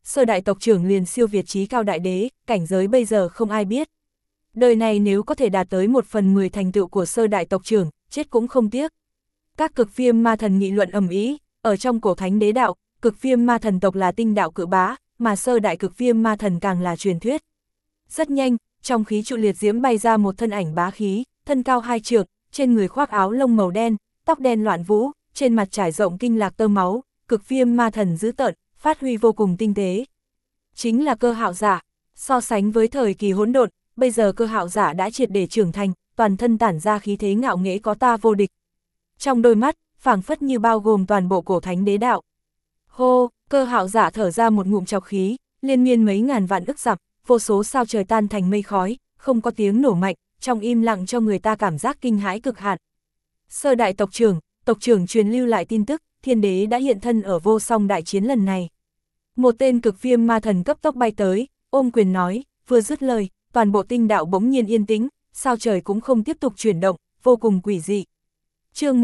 sơ đại tộc trưởng liền siêu việt trí cao đại đế, cảnh giới bây giờ không ai biết. Đời này nếu có thể đạt tới 1/10 thành tựu của sơ đại tộc trưởng, chết cũng không tiếc. Các cực viêm ma thần nghị luận ầm ĩ, ở trong cổ thánh đế đạo, cực viêm ma thần tộc là tinh đạo cự bá, mà sơ đại cực viêm ma thần càng là truyền thuyết. Rất nhanh, trong khí trụ liệt diễm bay ra một thân ảnh bá khí, thân cao 2 trượng, trên người khoác áo lông màu đen, tóc đen loạn vũ, trên mặt trải rộng kinh lạc tơ máu, cực viêm ma thần dữ tợn, phát huy vô cùng tinh tế. Chính là Cơ Hạo Giả. So sánh với thời kỳ hỗn độn, bây giờ Cơ Hạo Giả đã triệt để trưởng thành, toàn thân tản ra khí thế ngạo nghễ có ta vô địch. Trong đôi mắt, phảng phất như bao gồm toàn bộ cổ thánh đế đạo. Hô, Cơ Hạo Giả thở ra một ngụm trọc khí, liên miên mấy ngàn vạn ức dặm, vô số sao trời tan thành mây khói, không có tiếng nổ mạnh, trong im lặng cho người ta cảm giác kinh hãi cực hạn. Sơ đại tộc trưởng truyền lưu lại tin tức, thiên đế đã hiện thân ở vô song đại chiến lần này. Một tên cực viêm ma thần cấp tốc bay tới, ôm quyền nói, vừa dứt lời, toàn bộ tinh đạo bỗng nhiên yên tĩnh, sao trời cũng không tiếp tục chuyển động, vô cùng quỷ dị. Chương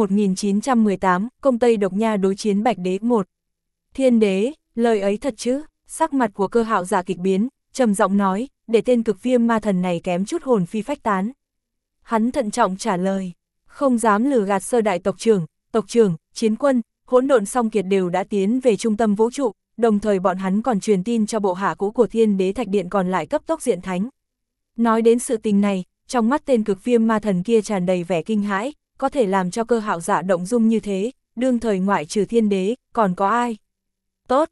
1918, Công Tây Độc Nha đối chiến Bạch Đế 1. Thiên đế, lời ấy thật chứ? Sắc mặt của Cơ Hạo Giả kịch biến, trầm giọng nói, để tên cực viêm ma thần này kém chút hồn phi phách tán. Hắn thận trọng trả lời, không dám lừa gạt sơ đại tộc trưởng, chiến quân, hỗn độn song kiệt đều đã tiến về trung tâm vũ trụ, đồng thời bọn hắn còn truyền tin cho bộ hạ cũ của Thiên Đế Thạch Điện còn lại cấp tốc diện thánh. Nói đến sự tình này, trong mắt tên cực viêm ma thần kia tràn đầy vẻ kinh hãi, có thể làm cho Cơ Hạo Giả động dung như thế, đương thời ngoại trừ Thiên Đế, còn có ai? Tốt,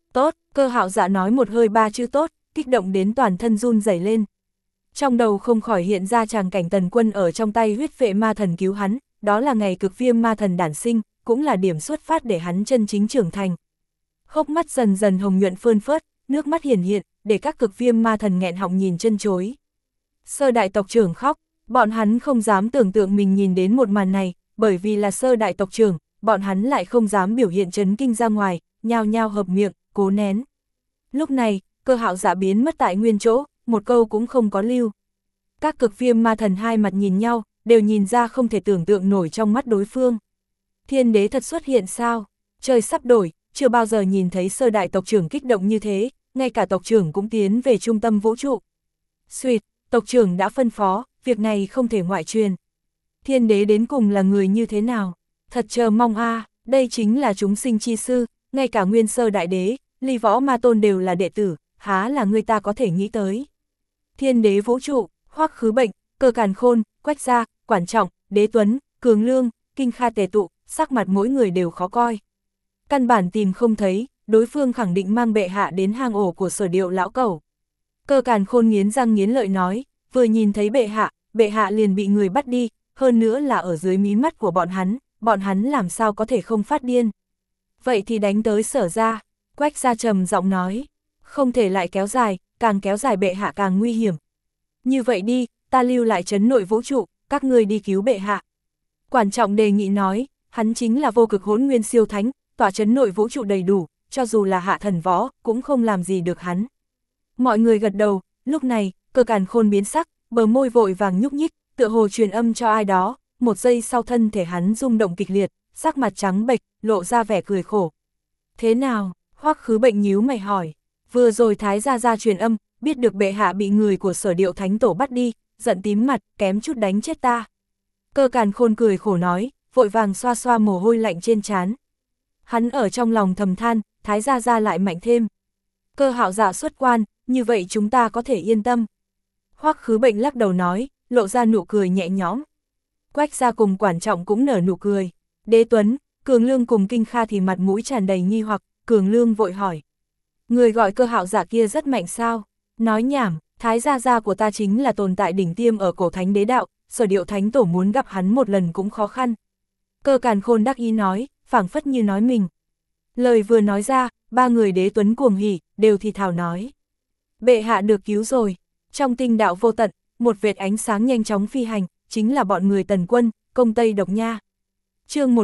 Cơ Hạo Giả nói một hơi 3 chữ tốt, kích động đến toàn thân run rẩy lên. Trong đầu không khỏi hiện ra tràng cảnh Tần Quân ở trong tay huyết vệ ma thần cứu hắn, đó là ngày cực viêm ma thần đản sinh, cũng là điểm xuất phát để hắn chân chính trưởng thành. Hốc mắt dần dần hồng nhuận phơn phớt, nước mắt hiển hiện, để các cực viêm ma thần nghẹn họng nhìn chân chối. Sơ đại tộc trưởng khóc, bọn hắn không dám tưởng tượng mình nhìn đến một màn này, bởi vì là sơ đại tộc trưởng, bọn hắn lại không dám biểu hiện chấn kinh ra ngoài, nhao nhao hợp miệng, cố nén. Lúc này, Cơ Hạo Giả biến mất tại nguyên chỗ, một câu cũng không có lưu. Các cực viêm ma thần hai mặt nhìn nhau, đều nhìn ra không thể tưởng tượng nổi trong mắt đối phương. Thiên đế thật xuất hiện sao? Trời sắp đổi, chưa bao giờ nhìn thấy sơ đại tộc trưởng kích động như thế, ngay cả tộc trưởng cũng tiến về trung tâm vũ trụ. Xuyệt, tộc trưởng đã phân phó, việc này không thể ngoại truyền. Thiên đế đến cùng là người như thế nào? Thật chờ mong a, đây chính là chúng sinh chi sư, ngay cả nguyên sơ đại đế, Ly Võ Ma Tôn đều là đệ tử, há là người ta có thể nghĩ tới. Thiên đế vũ trụ, Hoắc Khứ Bệnh, Cơ Càn Khôn, Quách Gia, Quản Trọng, Đế Tuấn, Cường Lương, Kinh Kha tề tụ, sắc mặt mỗi người đều khó coi. Căn bản tìm không thấy, đối phương khẳng định mang bệ hạ đến hang ổ của Sở Điệu lão cẩu. Cơ Càn Khôn nghiến răng nghiến lợi nói, vừa nhìn thấy bệ hạ liền bị người bắt đi, hơn nữa là ở dưới mí mắt của bọn hắn làm sao có thể không phát điên. Vậy thì đánh tới Sở gia. Quách Gia trầm giọng nói, không thể lại kéo dài, càng kéo dài bệ hạ càng nguy hiểm. Như vậy đi, ta lưu lại trấn nội vũ trụ, các ngươi đi cứu bệ hạ. Quản Trọng đề nghị nói, hắn chính là vô cực hỗn nguyên siêu thánh, tỏa trấn nội vũ trụ đầy đủ, cho dù là hạ thần võ, cũng không làm gì được hắn. Mọi người gật đầu, lúc này, Cơ Càn Khôn biến sắc, bờ môi vội vàng nhúc nhích, tựa hồ truyền âm cho ai đó, một giây sau thân thể hắn rung động kịch liệt, sắc mặt trắng bệch, lộ ra vẻ cười khổ. Thế nào? Hoắc Khứ Bệnh nhíu mày hỏi. Vừa rồi Thái gia truyền âm, biết được bệ hạ bị người của Sở Điệu Thánh Tổ bắt đi, giận tím mặt, kém chút đánh chết ta. Cơ Càn Khôn cười khổ nói, vội vàng xoa xoa mồ hôi lạnh trên trán. Hắn ở trong lòng thầm than, Thái gia lại mạnh thêm. Cơ Hạo Giả xuất quan, như vậy chúng ta có thể yên tâm. Hoắc Khứ Bệnh lắc đầu nói, lộ ra nụ cười nhẹ nhõm. Quách Gia cùng Quản Trọng cũng nở nụ cười. Đế Tuấn, Cường Lương cùng Kinh Kha thì mặt mũi tràn đầy nghi hoặc. Cường Lương vội hỏi, người gọi Cơ Hạo Giả kia rất mạnh sao? Nói nhảm, Thái gia của ta chính là tồn tại đỉnh tiêm ở cổ thánh đế đạo, Sở Điệu Thánh Tổ muốn gặp hắn một lần cũng khó khăn. Cơ Càn Khôn đắc ý nói, phảng phất như nói mình. Lời vừa nói ra, ba người Đế Tuấn cuồng hỉ, đều thì thào nói. Bệ hạ được cứu rồi. Trong tinh đạo vô tận, một vệt ánh sáng nhanh chóng phi hành, chính là bọn người Tần Quân, Công Tây Độc Nha. Chương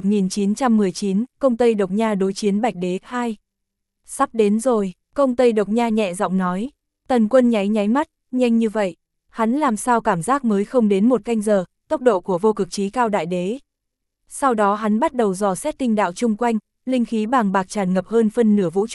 1919, Công Tây Độc Nha đối chiến Bạch Đế 2. Sắp đến rồi, Công Tây Độc Nha nhẹ giọng nói. Tần Quân nháy mắt, nhanh như vậy. Hắn làm sao cảm giác mới không đến một canh giờ, tốc độ của vô cực chí cao đại đế. Sau đó hắn bắt đầu dò xét tinh đạo chung quanh, linh khí bàng bạc tràn ngập hơn phân nửa vũ trụ,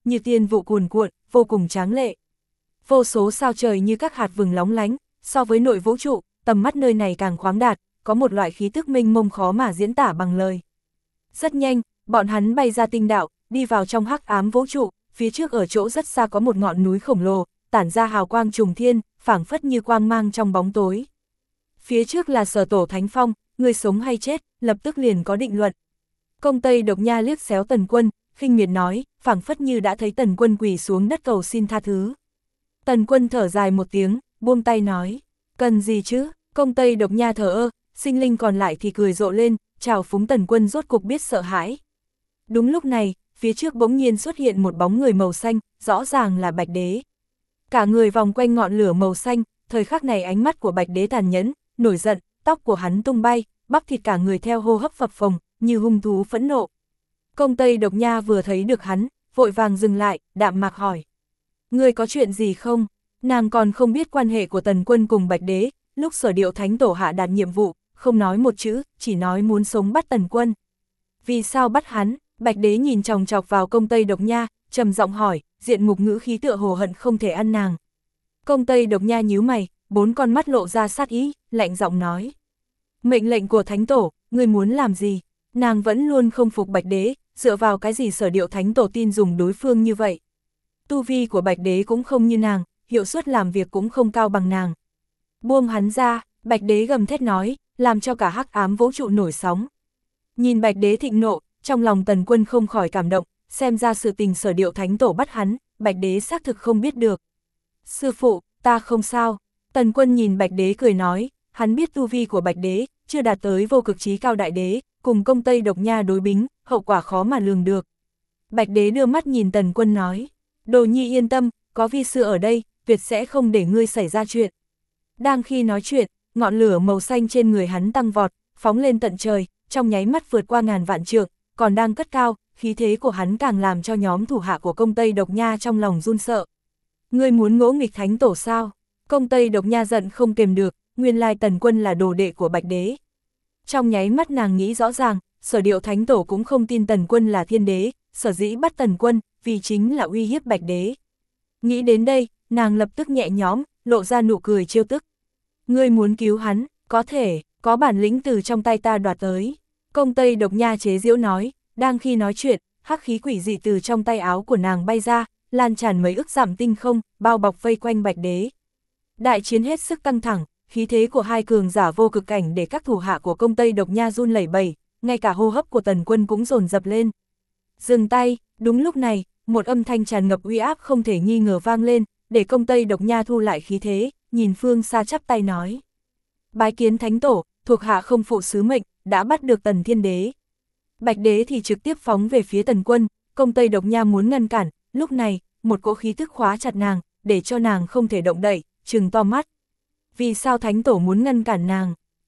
như tiên vụ cuồn cuộn, vô cùng tráng lệ. Vô số sao trời như các hạt vừng lóng lánh, so với nội vũ trụ, tầm mắt nơi này càng khoáng đạt, có một loại khí tức mênh mông khó mà diễn tả bằng lời. Rất nhanh, bọn hắn bay ra tinh đạo, đi vào trong hắc ám vũ trụ, phía trước ở chỗ rất xa có một ngọn núi khổng lồ, tản ra hào quang trùng thiên, phảng phất như quang mang trong bóng tối. Phía trước là Sở Tổ Thánh Phong, người sống hay chết, lập tức liền có định luận. Công Tây Độc Nha liếc xéo Tần Quân, khinh miệt nói, phảng phất như đã thấy Tần Quân quỳ xuống đất cầu xin tha thứ. Tần Quân thở dài một tiếng, buông tay nói, cần gì chứ? Công Tây Độc Nha thờ ơ, sinh linh còn lại thì cười rộ lên, chào phúng Tần Quân rốt cục biết sợ hãi. Đúng lúc này, phía trước bỗng nhiên xuất hiện một bóng người màu xanh, rõ ràng là Bạch Đế. Cả người vòng quanh ngọn lửa màu xanh, thời khắc này ánh mắt của Bạch Đế tàn nhẫn, nổi giận, tóc của hắn tung bay, bắp thịt cả người theo hô hấp phập phồng, như hung thú phẫn nộ. Công Tây Độc Nha vừa thấy được hắn, vội vàng dừng lại, đạm mạc hỏi. Ngươi có chuyện gì không? Nàng còn không biết quan hệ của Tần Quân cùng Bạch Đế, lúc Sở Điệu Thánh Tổ hạ đạt nhiệm vụ, không nói một chữ, chỉ nói muốn sống bắt Tần Quân. Vì sao bắt hắn? Bạch Đế nhìn chòng chọc vào Công Tây Độc Nha, trầm giọng hỏi, diện mục ngữ khí tựa hồ hận không thể ăn nàng. Công Tây Độc Nha nhíu mày, 4 con mắt lộ ra sát ý, lạnh giọng nói. Mệnh lệnh của Thánh Tổ, ngươi muốn làm gì? Nàng vẫn luôn không phục Bạch Đế, dựa vào cái gì Sở Điệu Thánh Tổ tin dùng đối phương như vậy? Tu vi của Bạch Đế cũng không như nàng, hiệu suất làm việc cũng không cao bằng nàng. Buông hắn ra, Bạch Đế gầm thét nói, làm cho cả hắc ám vũ trụ nổi sóng. Nhìn Bạch Đế thịnh nộ, trong lòng Tần Quân không khỏi cảm động, xem ra sự tình Sở Điệu Thánh Tổ bắt hắn, Bạch Đế xác thực không biết được. Sư phụ, ta không sao. Tần Quân nhìn Bạch Đế cười nói, hắn biết tu vi của Bạch Đế, chưa đạt tới vô cực chí cao đại đế, cùng Công Tây Độc Nha đối bính, hậu quả khó mà lường được. Bạch Đế đưa mắt nhìn Tần Quân nói, Đồ Nhi yên tâm, có vi sư ở đây, tuyệt sẽ không để ngươi xảy ra chuyện. Đang khi nói chuyện, ngọn lửa màu xanh trên người hắn tăng vọt, phóng lên tận trời, trong nháy mắt vượt qua ngàn vạn trượng, còn đang cất cao, khí thế của hắn càng làm cho nhóm thủ hạ của Công Tây Độc Nha trong lòng run sợ. Ngươi muốn ngỗ nghịch Thánh Tổ sao? Công Tây Độc Nha giận không kềm được, nguyên lai Tần Quân là đồ đệ của Bạch Đế. Trong nháy mắt nàng nghĩ rõ ràng, Sở Điệu Thánh Tổ cũng không tin Tần Quân là thiên đế, sở dĩ bắt Tần Quân, vì chính là uy hiếp Bạch Đế. Nghĩ đến đây, nàng lập tức nhẹ nhõm, lộ ra nụ cười trêu tức. Ngươi muốn cứu hắn, có thể, có bản lĩnh từ trong tay ta đoạt tới. Công Tây Độc Nha chế giễu nói, đang khi nói chuyện, hắc khí quỷ dị từ trong tay áo của nàng bay ra, lan tràn mấy ức dặm tinh không, bao bọc vây quanh Bạch Đế. Đại chiến hết sức căng thẳng, khí thế của hai cường giả vô cực cảnh để các thủ hạ của Công Tây Độc Nha run lẩy bẩy, ngay cả hô hấp của Tần Quân cũng dồn dập lên. Dừng tay, đúng lúc này, một âm thanh tràn ngập uy áp không thể nghi ngờ vang lên, để Công Tây Độc Nha thu lại khí thế, nhìn phương xa chắp tay nói. Bái kiến Thánh Tổ, thuộc hạ không phụ sứ mệnh, đã bắt được Tần Thiên Đế. Bạch Đế thì trực tiếp phóng về phía Tần Quân, Công Tây Độc Nha muốn ngăn cản, lúc này, một cỗ khí tức khóa chặt nàng, để cho nàng không thể động đậy, trừng to mắt. Vì sao Thánh Tổ muốn ngăn cản nàng?